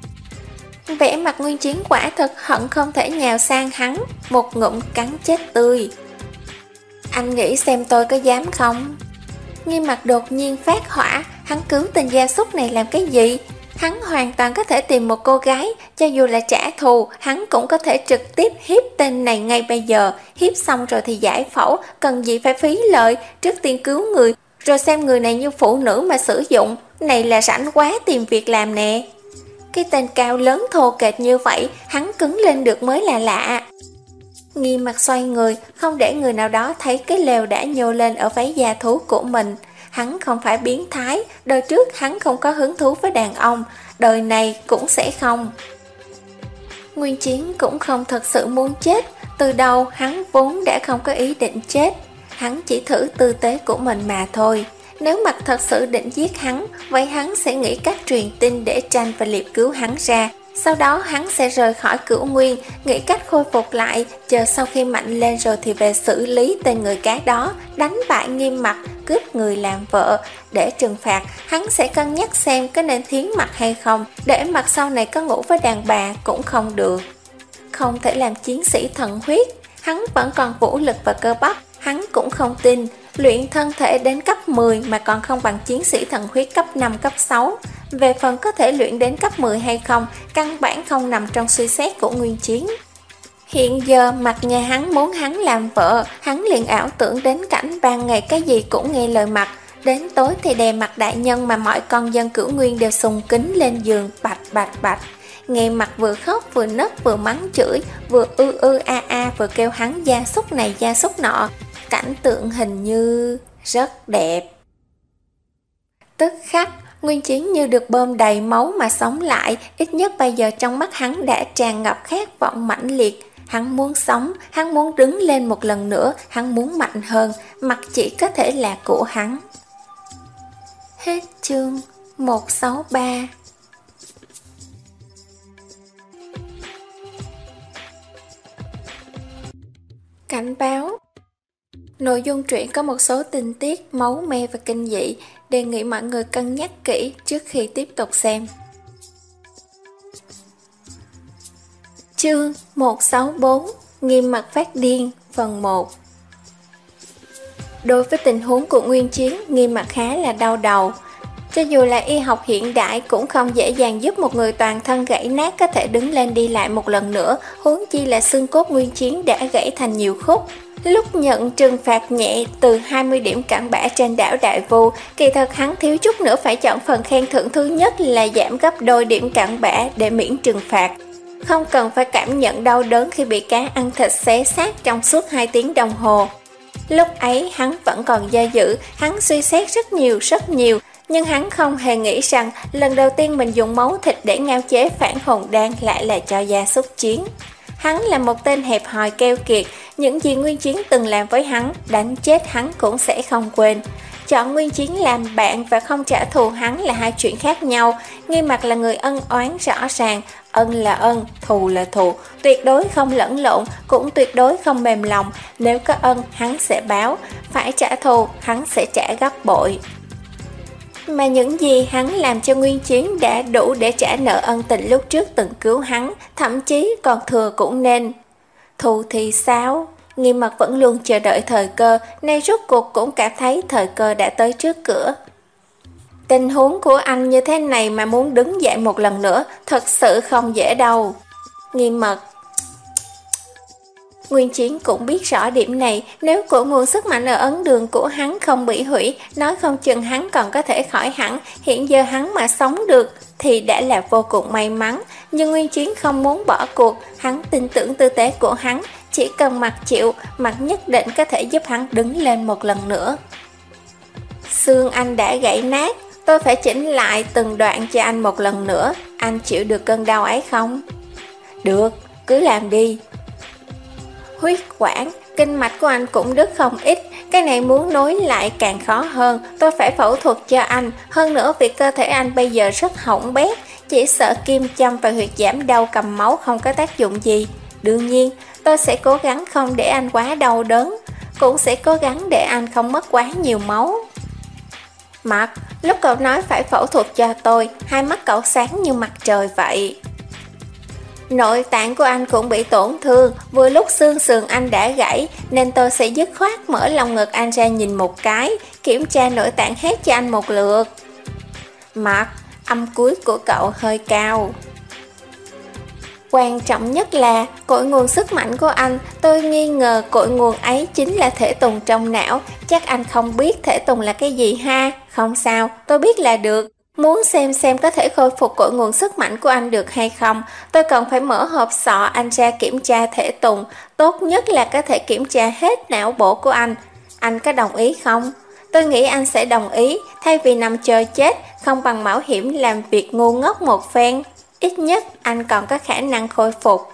Vẻ mặt Nguyên Chiến quả thực hận không thể nhào sang hắn, một ngụm cắn chết tươi. Anh nghĩ xem tôi có dám không? Nghiêm mặt đột nhiên phát hỏa, hắn cứu tên gia súc này làm cái gì? Hắn hoàn toàn có thể tìm một cô gái, cho dù là trả thù, hắn cũng có thể trực tiếp hiếp tên này ngay bây giờ. Hiếp xong rồi thì giải phẫu, cần gì phải phí lợi, trước tiên cứu người, rồi xem người này như phụ nữ mà sử dụng. Này là rảnh quá tìm việc làm nè. Cái tên cao lớn thô kệch như vậy, hắn cứng lên được mới là lạ. Nghiêm mặt xoay người, không để người nào đó thấy cái lều đã nhô lên ở váy da thú của mình. Hắn không phải biến thái, đời trước hắn không có hứng thú với đàn ông, đời này cũng sẽ không. Nguyên Chiến cũng không thật sự muốn chết, từ đầu hắn vốn đã không có ý định chết. Hắn chỉ thử tư tế của mình mà thôi. Nếu mặt thật sự định giết hắn, vậy hắn sẽ nghĩ cách truyền tin để Tranh và Liệp cứu hắn ra. Sau đó hắn sẽ rời khỏi Cửu Nguyên, nghĩ cách khôi phục lại, chờ sau khi mạnh lên rồi thì về xử lý tên người cá đó, đánh bại Nghiêm mặt, cướp người làm vợ. Để trừng phạt, hắn sẽ cân nhắc xem có nên thiến mặt hay không, để mặt sau này có ngủ với đàn bà cũng không được. Không thể làm chiến sĩ thần huyết, hắn vẫn còn vũ lực và cơ bắp, hắn cũng không tin. Luyện thân thể đến cấp mười mà còn không bằng chiến sĩ thần huyết cấp năm, cấp sáu. Về phần có thể luyện đến cấp mười hay không, căn bản không nằm trong suy xét của Nguyên Chiến. Hiện giờ mặt nhà hắn muốn hắn làm vợ, hắn liền ảo tưởng đến cảnh ban ngày cái gì cũng nghe lời mặt. Đến tối thì đè mặt đại nhân mà mọi con dân Cửu Nguyên đều sùng kính lên giường bạch bạch bạch. Nghe mặt vừa khóc vừa nấc vừa mắng chửi, vừa ư ư a a vừa kêu hắn gia súc này gia súc nọ. Cảnh tượng hình như rất đẹp. Tức khắc, Nguyên Chiến như được bơm đầy máu mà sống lại, ít nhất bây giờ trong mắt hắn đã tràn ngập khát vọng mãnh liệt. Hắn muốn sống, hắn muốn đứng lên một lần nữa, hắn muốn mạnh hơn, mặc chỉ có thể là của hắn. Hết chương một sáu ba. Cảnh báo: nội dung truyện có một số tình tiết máu me và kinh dị, đề nghị mọi người cân nhắc kỹ trước khi tiếp tục xem. Chương một sáu bốn Nghiêm mặt phát điên phần một. Đối với tình huống của Nguyên Chiến, Nghiêm mặt khá là đau đầu. Cho dù là y học hiện đại cũng không dễ dàng giúp một người toàn thân gãy nát có thể đứng lên đi lại một lần nữa, huống chi là xương cốt Nguyên Chiến đã gãy thành nhiều khúc. Lúc nhận trừng phạt nhẹ từ hai mươi điểm cặn bã trên đảo Đại Vu, kỳ thật hắn thiếu chút nữa phải chọn phần khen thưởng thứ nhất là giảm gấp đôi điểm cặn bã để miễn trừng phạt. Không cần phải cảm nhận đau đớn khi bị cá ăn thịt xé xác trong suốt hai tiếng đồng hồ. Lúc ấy hắn vẫn còn do dự, hắn suy xét rất nhiều rất nhiều, nhưng hắn không hề nghĩ rằng lần đầu tiên mình dùng máu thịt để ngao chế phản hồn đan lại là cho gia súc chiến. Hắn là một tên hẹp hòi keo kiệt, những gì Nguyên Chiến từng làm với hắn, đánh chết hắn cũng sẽ không quên. Chọn Nguyên Chiến làm bạn và không trả thù hắn là hai chuyện khác nhau. Nghiêm mặt là người ân oán rõ ràng, ân là ân, thù là thù, tuyệt đối không lẫn lộn, cũng tuyệt đối không mềm lòng. Nếu có ân, hắn sẽ báo, phải trả thù, hắn sẽ trả gấp bội. Mà những gì hắn làm cho Nguyên Chiến đã đủ để trả nợ ân tình lúc trước từng cứu hắn, thậm chí còn thừa cũng nên. Thù thì sao? Nghiêm mặt vẫn luôn chờ đợi thời cơ, nay rốt cuộc cũng cảm thấy thời cơ đã tới trước cửa. Tình huống của anh như thế này mà muốn đứng dậy một lần nữa, thật sự không dễ đâu. Nghiêm mặt. Nguyên Chiến cũng biết rõ điểm này, nếu cội nguồn sức mạnh ở ấn đường của hắn không bị hủy, nói không chừng hắn còn có thể khỏi hẳn, hiện giờ hắn mà sống được thì đã là vô cùng may mắn. Nhưng Nguyên Chiến không muốn bỏ cuộc, hắn tin tưởng tư tế của hắn, chỉ cần mặt chịu, mặt nhất định có thể giúp hắn đứng lên một lần nữa. Xương anh đã gãy nát, tôi phải chỉnh lại từng đoạn cho anh một lần nữa, anh chịu được cơn đau ấy không? Được, cứ làm đi. Huyết quản, kinh mạch của anh cũng đứt không ít, cái này muốn nối lại càng khó hơn, tôi phải phẫu thuật cho anh, hơn nữa vì cơ thể anh bây giờ rất hỏng bét, chỉ sợ kim châm và huyệt giảm đau cầm máu không có tác dụng gì. Đương nhiên, tôi sẽ cố gắng không để anh quá đau đớn, cũng sẽ cố gắng để anh không mất quá nhiều máu. Mặt, lúc cậu nói phải phẫu thuật cho tôi, hai mắt cậu sáng như mặt trời vậy. Nội tạng của anh cũng bị tổn thương, vừa lúc xương sườn anh đã gãy, nên tôi sẽ dứt khoát mở lòng ngực anh ra nhìn một cái, kiểm tra nội tạng hết cho anh một lượt. Mặt, âm cuối của cậu hơi cao. Quan trọng nhất là cội nguồn sức mạnh của anh, tôi nghi ngờ cội nguồn ấy chính là thể tùng trong não, chắc anh không biết thể tùng là cái gì ha, không sao, tôi biết là được. Muốn xem xem có thể khôi phục cội nguồn sức mạnh của anh được hay không, tôi cần phải mở hộp sọ anh ra kiểm tra thể tùng, tốt nhất là có thể kiểm tra hết não bộ của anh. Anh có đồng ý không? Tôi nghĩ anh sẽ đồng ý, thay vì nằm chờ chết, không bằng mạo hiểm làm việc ngu ngốc một phen. Ít nhất anh còn có khả năng khôi phục.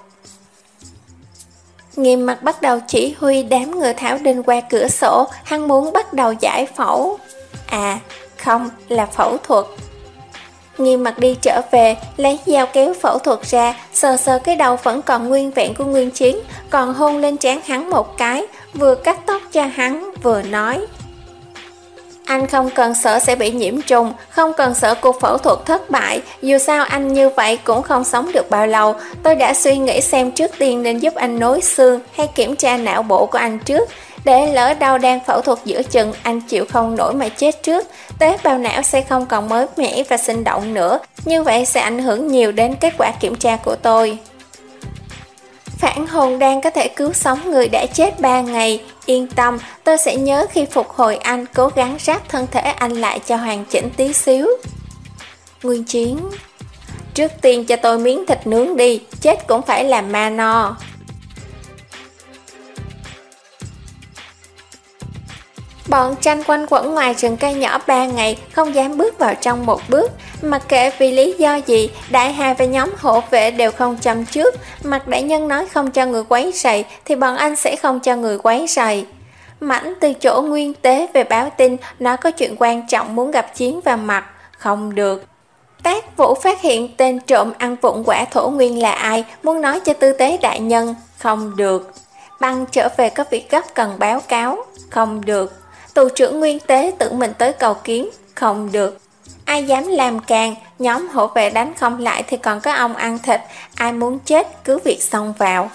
Nghiêm mặt bắt đầu chỉ huy đám người tháo đinh qua cửa sổ, hắn muốn bắt đầu giải phẫu. À, không, là phẫu thuật. Nghiêm mặt đi trở về, lấy dao kéo phẫu thuật ra, sờ sờ cái đầu vẫn còn nguyên vẹn của Nguyên Chiến, còn hôn lên trán hắn một cái, vừa cắt tóc cho hắn, vừa nói. Anh không cần sợ sẽ bị nhiễm trùng, không cần sợ cuộc phẫu thuật thất bại, dù sao anh như vậy cũng không sống được bao lâu. Tôi đã suy nghĩ xem trước tiên nên giúp anh nối xương hay kiểm tra não bộ của anh trước, để lỡ đâu đang phẫu thuật giữa chừng anh chịu không nổi mà chết trước, tế bào não sẽ không còn mới mẻ và sinh động nữa, như vậy sẽ ảnh hưởng nhiều đến kết quả kiểm tra của tôi. Phản hồn đan có thể cứu sống người đã chết ba ngày, Yên tâm, tôi sẽ nhớ khi phục hồi anh, cố gắng ráp thân thể anh lại cho hoàn chỉnh tí xíu. Nguyên Chiến: Trước tiên cho tôi miếng thịt nướng đi, chết cũng phải làm ma no. Bọn tranh quanh quẩn ngoài rừng cây nhỏ ba ngày, không dám bước vào trong một bước. Mặc kệ vì lý do gì, Đại Hà và nhóm hộ vệ đều không châm trước. Mặt đại nhân nói không cho người quấy rầy, thì bọn anh sẽ không cho người quấy rầy. Mãnh từ chỗ Nguyên Tế về báo tin, nói có chuyện quan trọng muốn gặp Chiến và Mặt. Không được. Tác Vũ phát hiện tên trộm ăn vụng quả thổ nguyên là ai, muốn nói cho Tư Tế đại nhân. Không được. Băng trở về có việc gấp cần báo cáo. Không được. Tù trưởng Nguyên Tế tự mình tới cầu kiến. Không được. Ai dám làm càng, nhóm hộ vệ đánh không lại thì còn có ông ăn thịt. Ai muốn chết cứ việc xông vào.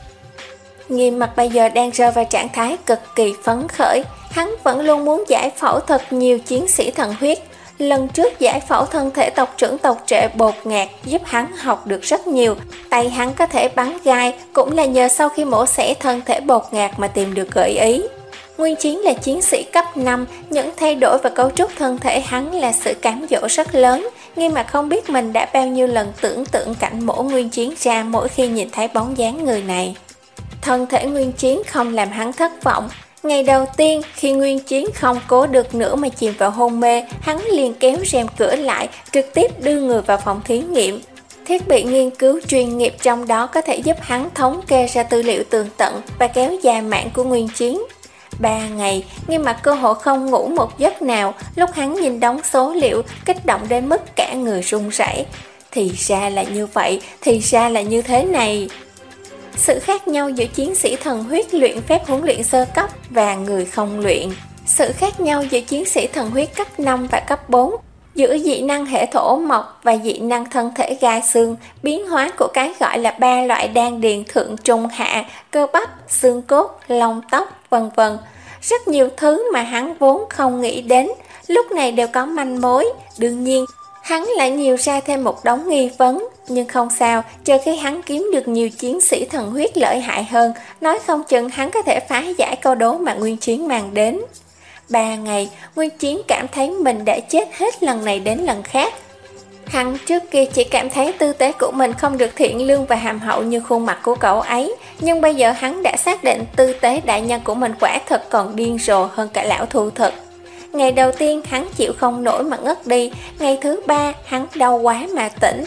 Nghiêm Mặt bây giờ đang rơi vào trạng thái cực kỳ phấn khởi. Hắn vẫn luôn muốn giải phẫu thật nhiều chiến sĩ thần huyết. Lần trước giải phẫu thân thể tộc trưởng tộc Trệ Bột Ngạt giúp hắn học được rất nhiều. Tay hắn có thể bắn gai cũng là nhờ sau khi mổ xẻ thân thể Bột Ngạt mà tìm được gợi ý. Nguyên Chiến là chiến sĩ cấp năm, những thay đổi và cấu trúc thân thể hắn là sự cám dỗ rất lớn. Nghiêm Mặt không biết mình đã bao nhiêu lần tưởng tượng cảnh mổ Nguyên Chiến ra mỗi khi nhìn thấy bóng dáng người này. Thân thể Nguyên Chiến không làm hắn thất vọng. Ngày đầu tiên, khi Nguyên Chiến không cố được nữa mà chìm vào hôn mê, hắn liền kéo rèm cửa lại, trực tiếp đưa người vào phòng thí nghiệm. Thiết bị nghiên cứu chuyên nghiệp trong đó có thể giúp hắn thống kê ra tư liệu tường tận và kéo dài mạng của Nguyên Chiến. Ba ngày, Nghiêm Mặt cơ hội không ngủ một giấc nào, lúc hắn nhìn đống số liệu, kích động đến mức cả người run rẩy. Thì ra là như vậy, thì ra là như thế này. Sự khác nhau giữa chiến sĩ thần huyết luyện phép huấn luyện sơ cấp và người không luyện. Sự khác nhau giữa chiến sĩ thần huyết cấp năm và cấp bốn, giữa dị năng hệ thổ mộc và dị năng thân thể gai xương, biến hóa của cái gọi là ba loại đan điền thượng trung hạ, cơ bắp, xương cốt, lông tóc, vân vân. Rất nhiều thứ mà hắn vốn không nghĩ đến, lúc này đều có manh mối. Đương nhiên, hắn lại nhiều ra thêm một đống nghi vấn. Nhưng không sao, chờ khi hắn kiếm được nhiều chiến sĩ thần huyết lợi hại hơn, nói không chừng hắn có thể phá giải câu đố mà Nguyên Chiến mang đến. Ba ngày, Nguyên Chiến cảm thấy mình đã chết hết lần này đến lần khác. Hắn trước kia chỉ cảm thấy tư tế của mình không được thiện lương và hàm hậu như khuôn mặt của cậu ấy, nhưng bây giờ hắn đã xác định tư tế đại nhân của mình quả thật còn điên rồ hơn cả lão thu thực. Ngày đầu tiên hắn chịu không nổi mà ngất đi, ngày thứ ba hắn đau quá mà tỉnh.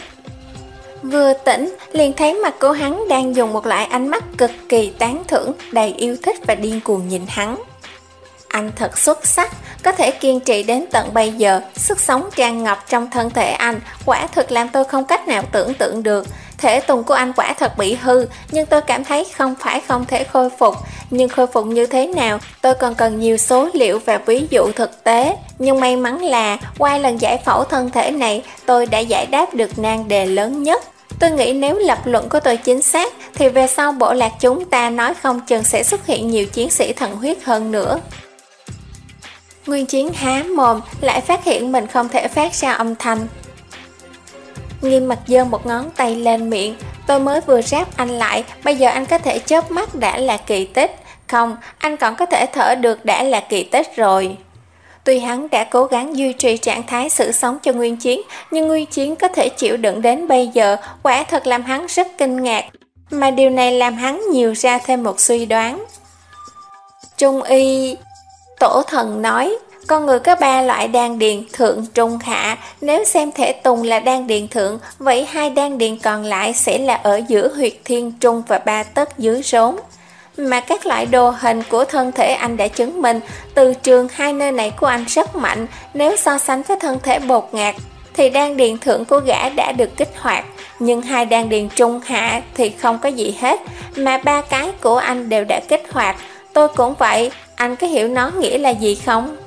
Vừa tỉnh, liền thấy mặt của hắn đang dùng một loại ánh mắt cực kỳ tán thưởng, đầy yêu thích và điên cuồng nhìn hắn. Anh thật xuất sắc, có thể kiên trì đến tận bây giờ, sức sống tràn ngập trong thân thể anh, quả thực làm tôi không cách nào tưởng tượng được. Thể tùng của anh quả thật bị hư, nhưng tôi cảm thấy không phải không thể khôi phục. Nhưng khôi phục như thế nào, tôi còn cần nhiều số liệu và ví dụ thực tế. Nhưng may mắn là, qua lần giải phẫu thân thể này, tôi đã giải đáp được nan đề lớn nhất. Tôi nghĩ nếu lập luận của tôi chính xác, thì về sau bộ lạc chúng ta nói không chừng sẽ xuất hiện nhiều chiến sĩ thần huyết hơn nữa. Nguyên Chiến há mồm, lại phát hiện mình không thể phát ra âm thanh. Nghiêm Mặt giơ một ngón tay lên miệng. Tôi mới vừa ráp anh lại, bây giờ anh có thể chớp mắt đã là kỳ tích. Không, anh còn có thể thở được đã là kỳ tích rồi. Tuy hắn đã cố gắng duy trì trạng thái sự sống cho Nguyên Chiến, nhưng Nguyên Chiến có thể chịu đựng đến bây giờ, quả thật làm hắn rất kinh ngạc. Mà điều này làm hắn nhiều ra thêm một suy đoán. Trung y... Tổ thần nói, con người có ba loại đan điền thượng trung hạ, nếu xem thể tùng là đan điền thượng, vậy hai đan điền còn lại sẽ là ở giữa huyệt thiên trung và ba tấc dưới rốn. Mà các loại đồ hình của thân thể anh đã chứng minh, từ trường hai nơi này của anh rất mạnh, nếu so sánh với thân thể Bột Ngạt, thì đan điền thượng của gã đã được kích hoạt, nhưng hai đan điền trung hạ thì không có gì hết, mà ba cái của anh đều đã kích hoạt. Tôi cũng vậy, anh có hiểu nó nghĩa là gì không?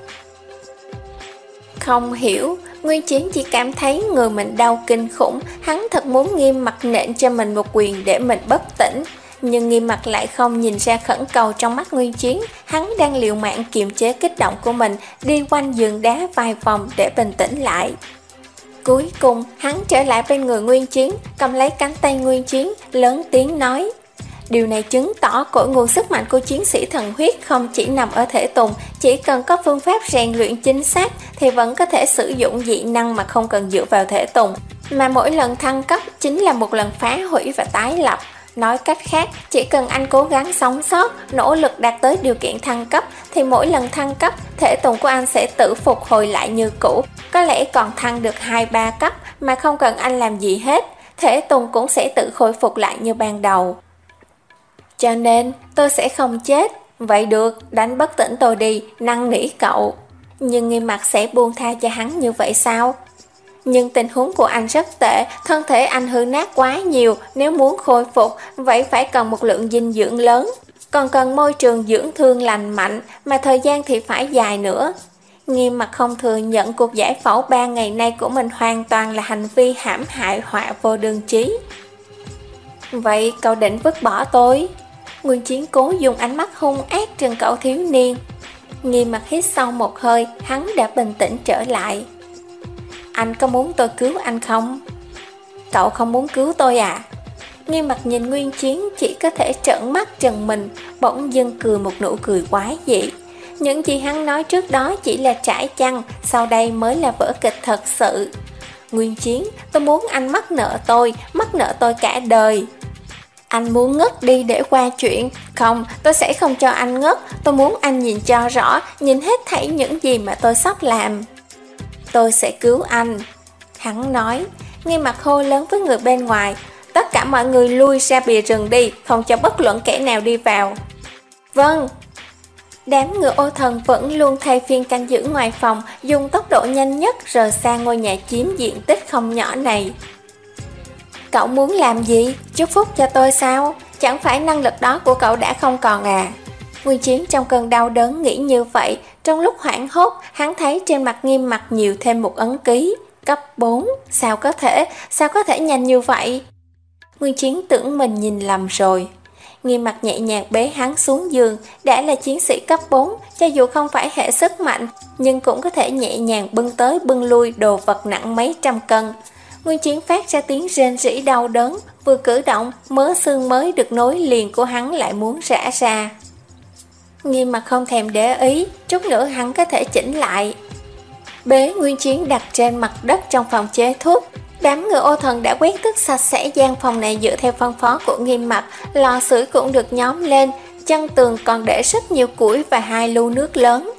Không hiểu, Nguyên Chiến chỉ cảm thấy người mình đau kinh khủng, hắn thật muốn Nghiêm Mặt nện cho mình một quyền để mình bất tỉnh. Nhưng Nghiêm Mặt lại không nhìn ra khẩn cầu trong mắt Nguyên Chiến, hắn đang liều mạng kiềm chế kích động của mình, đi quanh giường đá vài vòng để bình tĩnh lại. Cuối cùng, hắn trở lại bên người Nguyên Chiến, cầm lấy cánh tay Nguyên Chiến, lớn tiếng nói: Điều này chứng tỏ cội nguồn sức mạnh của chiến sĩ thần huyết không chỉ nằm ở thể tùng, chỉ cần có phương pháp rèn luyện chính xác thì vẫn có thể sử dụng dị năng mà không cần dựa vào thể tùng. Mà mỗi lần thăng cấp chính là một lần phá hủy và tái lập. Nói cách khác, chỉ cần anh cố gắng sống sót, nỗ lực đạt tới điều kiện thăng cấp thì mỗi lần thăng cấp, thể tùng của anh sẽ tự phục hồi lại như cũ. Có lẽ còn thăng được hai ba cấp mà không cần anh làm gì hết, thể tùng cũng sẽ tự khôi phục lại như ban đầu. Cho nên tôi sẽ không chết. Vậy được, đánh bất tỉnh tôi đi, năn nỉ cậu. Nhưng Nghiêm Mặc sẽ buông tha cho hắn như vậy sao? Nhưng tình huống của anh rất tệ, thân thể anh hư nát quá nhiều, nếu muốn khôi phục, vậy phải cần một lượng dinh dưỡng lớn. Còn cần môi trường dưỡng thương lành mạnh, mà thời gian thì phải dài nữa. Nghiêm Mặc không thừa nhận cuộc giải phẫu ba ngày nay của mình hoàn toàn là hành vi hãm hại họa vô đơn chí. Vậy cậu định vứt bỏ tôi? Nguyên Chiến cố dùng ánh mắt hung ác trừng cậu thiếu niên. Nghiêm Mặc hít sâu một hơi, hắn đã bình tĩnh trở lại. Anh có muốn tôi cứu anh không? Cậu không muốn cứu tôi à? Nghiêm Mặc nhìn Nguyên Chiến chỉ có thể trợn mắt trừng mình, bỗng dưng cười một nụ cười quái dị. Những gì hắn nói trước đó chỉ là trải chăng, sau đây mới là vở kịch thật sự. Nguyên Chiến, tôi muốn anh mắc nợ tôi, mắc nợ tôi cả đời. Anh muốn ngất đi để qua chuyện. Không, tôi sẽ không cho anh ngất. Tôi muốn anh nhìn cho rõ, nhìn hết thảy những gì mà tôi sắp làm. Tôi sẽ cứu anh, hắn nói. Nghiêm Mặc hô lớn với người bên ngoài. Tất cả mọi người lui ra bìa rừng đi, không cho bất luận kẻ nào đi vào. Vâng. Đám người ô thần vẫn luôn thay phiên canh giữ ngoài phòng, dùng tốc độ nhanh nhất rời xa ngôi nhà chiếm diện tích không nhỏ này. Cậu muốn làm gì? Chúc phúc cho tôi sao? Chẳng phải năng lực đó của cậu đã không còn à? Nguyên Chiến trong cơn đau đớn nghĩ như vậy. Trong lúc hoảng hốt, hắn thấy trên mặt Nghiêm Mặc nhiều thêm một ấn ký. Cấp bốn, sao có thể, sao có thể nhanh như vậy? Nguyên Chiến tưởng mình nhìn lầm rồi. Nghiêm Mặc nhẹ nhàng bế hắn xuống giường. Đã là chiến sĩ cấp bốn, cho dù không phải hệ sức mạnh, nhưng cũng có thể nhẹ nhàng bưng tới bưng lui đồ vật nặng mấy trăm cân. Nguyên Chiến phát ra tiếng rên rỉ đau đớn, vừa cử động, mớ xương mới được nối liền của hắn lại muốn rã ra. Nghiêm Mặc không thèm để ý, chút nữa hắn có thể chỉnh lại. Bế Nguyên Chiến đặt trên mặt đất trong phòng chế thuốc. Đám người ô thần đã quét tước sạch sẽ gian phòng này dựa theo phân phó của Nghiêm Mặc. Lò sưởi cũng được nhóm lên, chân tường còn để rất nhiều củi và hai lu nước lớn.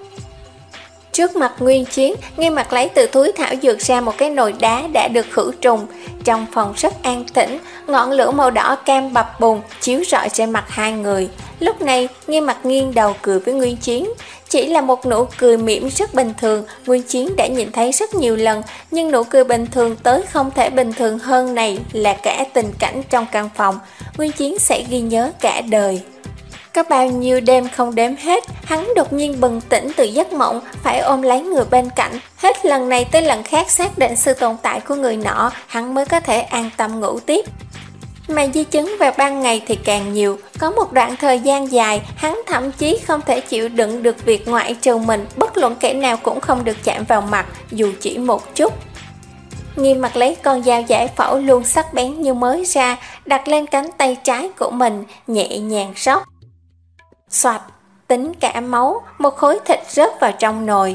Trước mặt Nguyên Chiến, Nghiêm Mặc lấy từ túi thảo dược ra một cái nồi đá đã được khử trùng. Trong phòng rất an tĩnh, ngọn lửa màu đỏ cam bập bùng chiếu rọi trên mặt hai người. Lúc này, Nghiêm Mặc nghiêng đầu cười với Nguyên Chiến. Chỉ là một nụ cười mỉm rất bình thường, Nguyên Chiến đã nhìn thấy rất nhiều lần, nhưng nụ cười bình thường tới không thể bình thường hơn này là cả tình cảnh trong căn phòng. Nguyên Chiến sẽ ghi nhớ cả đời. Có bao nhiêu đêm không đếm hết, hắn đột nhiên bừng tỉnh từ giấc mộng, phải ôm lấy người bên cạnh. Hết lần này tới lần khác xác định sự tồn tại của người nọ, hắn mới có thể an tâm ngủ tiếp. Mà di chứng vào ban ngày thì càng nhiều. Có một đoạn thời gian dài, hắn thậm chí không thể chịu đựng được việc ngoại trừ mình, bất luận kẻ nào cũng không được chạm vào mặt, dù chỉ một chút. Nghiêm Mặc lấy con dao giải phẫu luôn sắc bén như mới ra, đặt lên cánh tay trái của mình, nhẹ nhàng xóc. Xoạch, tính cả máu, một khối thịt rớt vào trong nồi.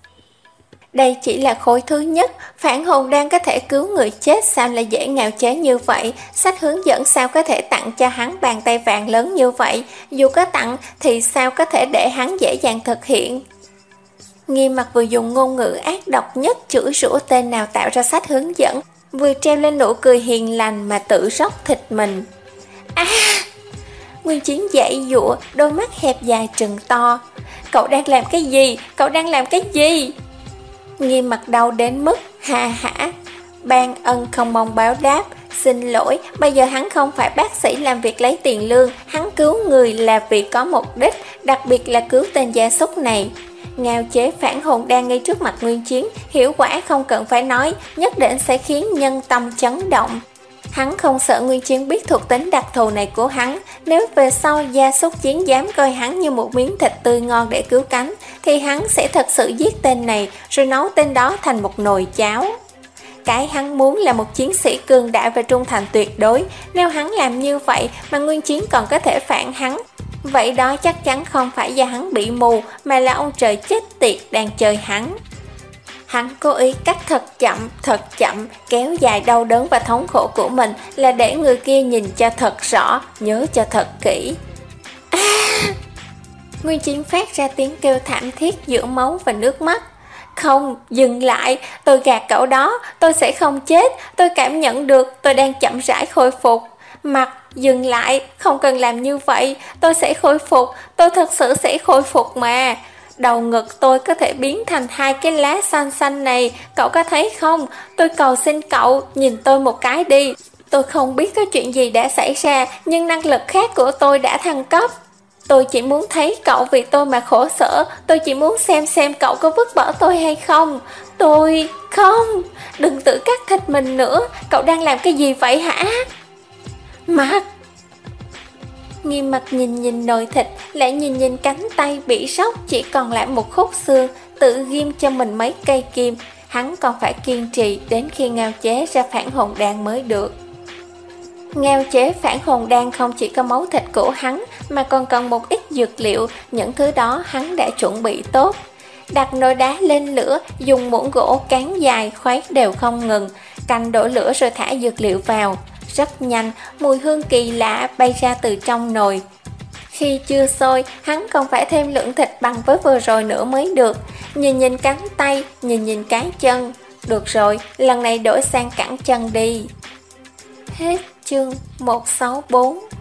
Đây chỉ là khối thứ nhất, phản hồn đang có thể cứu người chết sao lại dễ ngạo chế như vậy, sách hướng dẫn sao có thể tặng cho hắn bàn tay vàng lớn như vậy, dù có tặng thì sao có thể để hắn dễ dàng thực hiện. Nghiêm Mặc vừa dùng ngôn ngữ ác độc nhất chửi rủa tên nào tạo ra sách hướng dẫn, vừa treo lên nụ cười hiền lành mà tự róc thịt mình. À! Nguyên Chiến dãy dụa, đôi mắt hẹp dài trừng to. Cậu đang làm cái gì? Cậu đang làm cái gì? Nghiêm Mặc đau đến mức ha hả. Ban ân không mong báo đáp. Xin lỗi, bây giờ hắn không phải bác sĩ làm việc lấy tiền lương, hắn cứu người là vì có mục đích, đặc biệt là cứu tên gia súc này. Ngao chế phản hồn đang ngay trước mặt Nguyên Chiến, hiệu quả không cần phải nói, nhất định sẽ khiến nhân tâm chấn động. Hắn không sợ Nguyên Chiến biết thuộc tính đặc thù này của hắn. Nếu về sau gia súc chiến dám coi hắn như một miếng thịt tươi ngon để cứu cánh, thì hắn sẽ thật sự giết tên này, rồi nấu tên đó thành một nồi cháo. cái hắn muốn là một chiến sĩ cường đại và trung thành tuyệt đối. Nếu hắn làm như vậy mà Nguyên Chiến còn có thể phản hắn, vậy đó chắc chắn không phải do hắn bị mù, mà là ông trời chết tiệt đang chơi hắn. Hắn cố ý cắt thật chậm, thật chậm, kéo dài đau đớn và thống khổ của mình là để người kia nhìn cho thật rõ, nhớ cho thật kỹ. À! Nguyên Chiến phát ra tiếng kêu thảm thiết giữa máu và nước mắt. Không, dừng lại, tôi gạt cậu đó, tôi sẽ không chết, tôi cảm nhận được tôi đang chậm rãi khôi phục. Mặt, dừng lại, không cần làm như vậy, tôi sẽ khôi phục, tôi thật sự sẽ khôi phục mà. Đầu ngực tôi có thể biến thành hai cái lá xanh xanh này, cậu có thấy không? Tôi cầu xin cậu, nhìn tôi một cái đi. Tôi không biết có chuyện gì đã xảy ra, nhưng năng lực khác của tôi đã thăng cấp. Tôi chỉ muốn thấy cậu vì tôi mà khổ sở, tôi chỉ muốn xem xem cậu có vứt bỏ tôi hay không. Tôi... không, đừng tự cắt thịt mình nữa, cậu đang làm cái gì vậy hả? Mặt! Nghiêm Mặt nhìn nhìn nồi thịt, lại nhìn nhìn cánh tay bị sốc chỉ còn lại một khúc xương, tự ghim cho mình mấy cây kim. Hắn còn phải kiên trì đến khi ngao chế ra phản hồn đan mới được. Ngao chế phản hồn đan không chỉ có máu thịt của hắn, mà còn cần một ít dược liệu, những thứ đó hắn đã chuẩn bị tốt. Đặt nồi đá lên lửa, dùng muỗng gỗ cán dài khuấy đều không ngừng, canh đổ lửa rồi thả dược liệu vào. Rất nhanh, mùi hương kỳ lạ bay ra từ trong nồi. Khi chưa sôi, hắn còn phải thêm lượng thịt bằng với vừa rồi nữa mới được. Nhìn nhìn cánh tay, nhìn nhìn cái chân. Được rồi, lần này đổi sang cẳng chân đi. Hết chương một trăm sáu mươi bốn.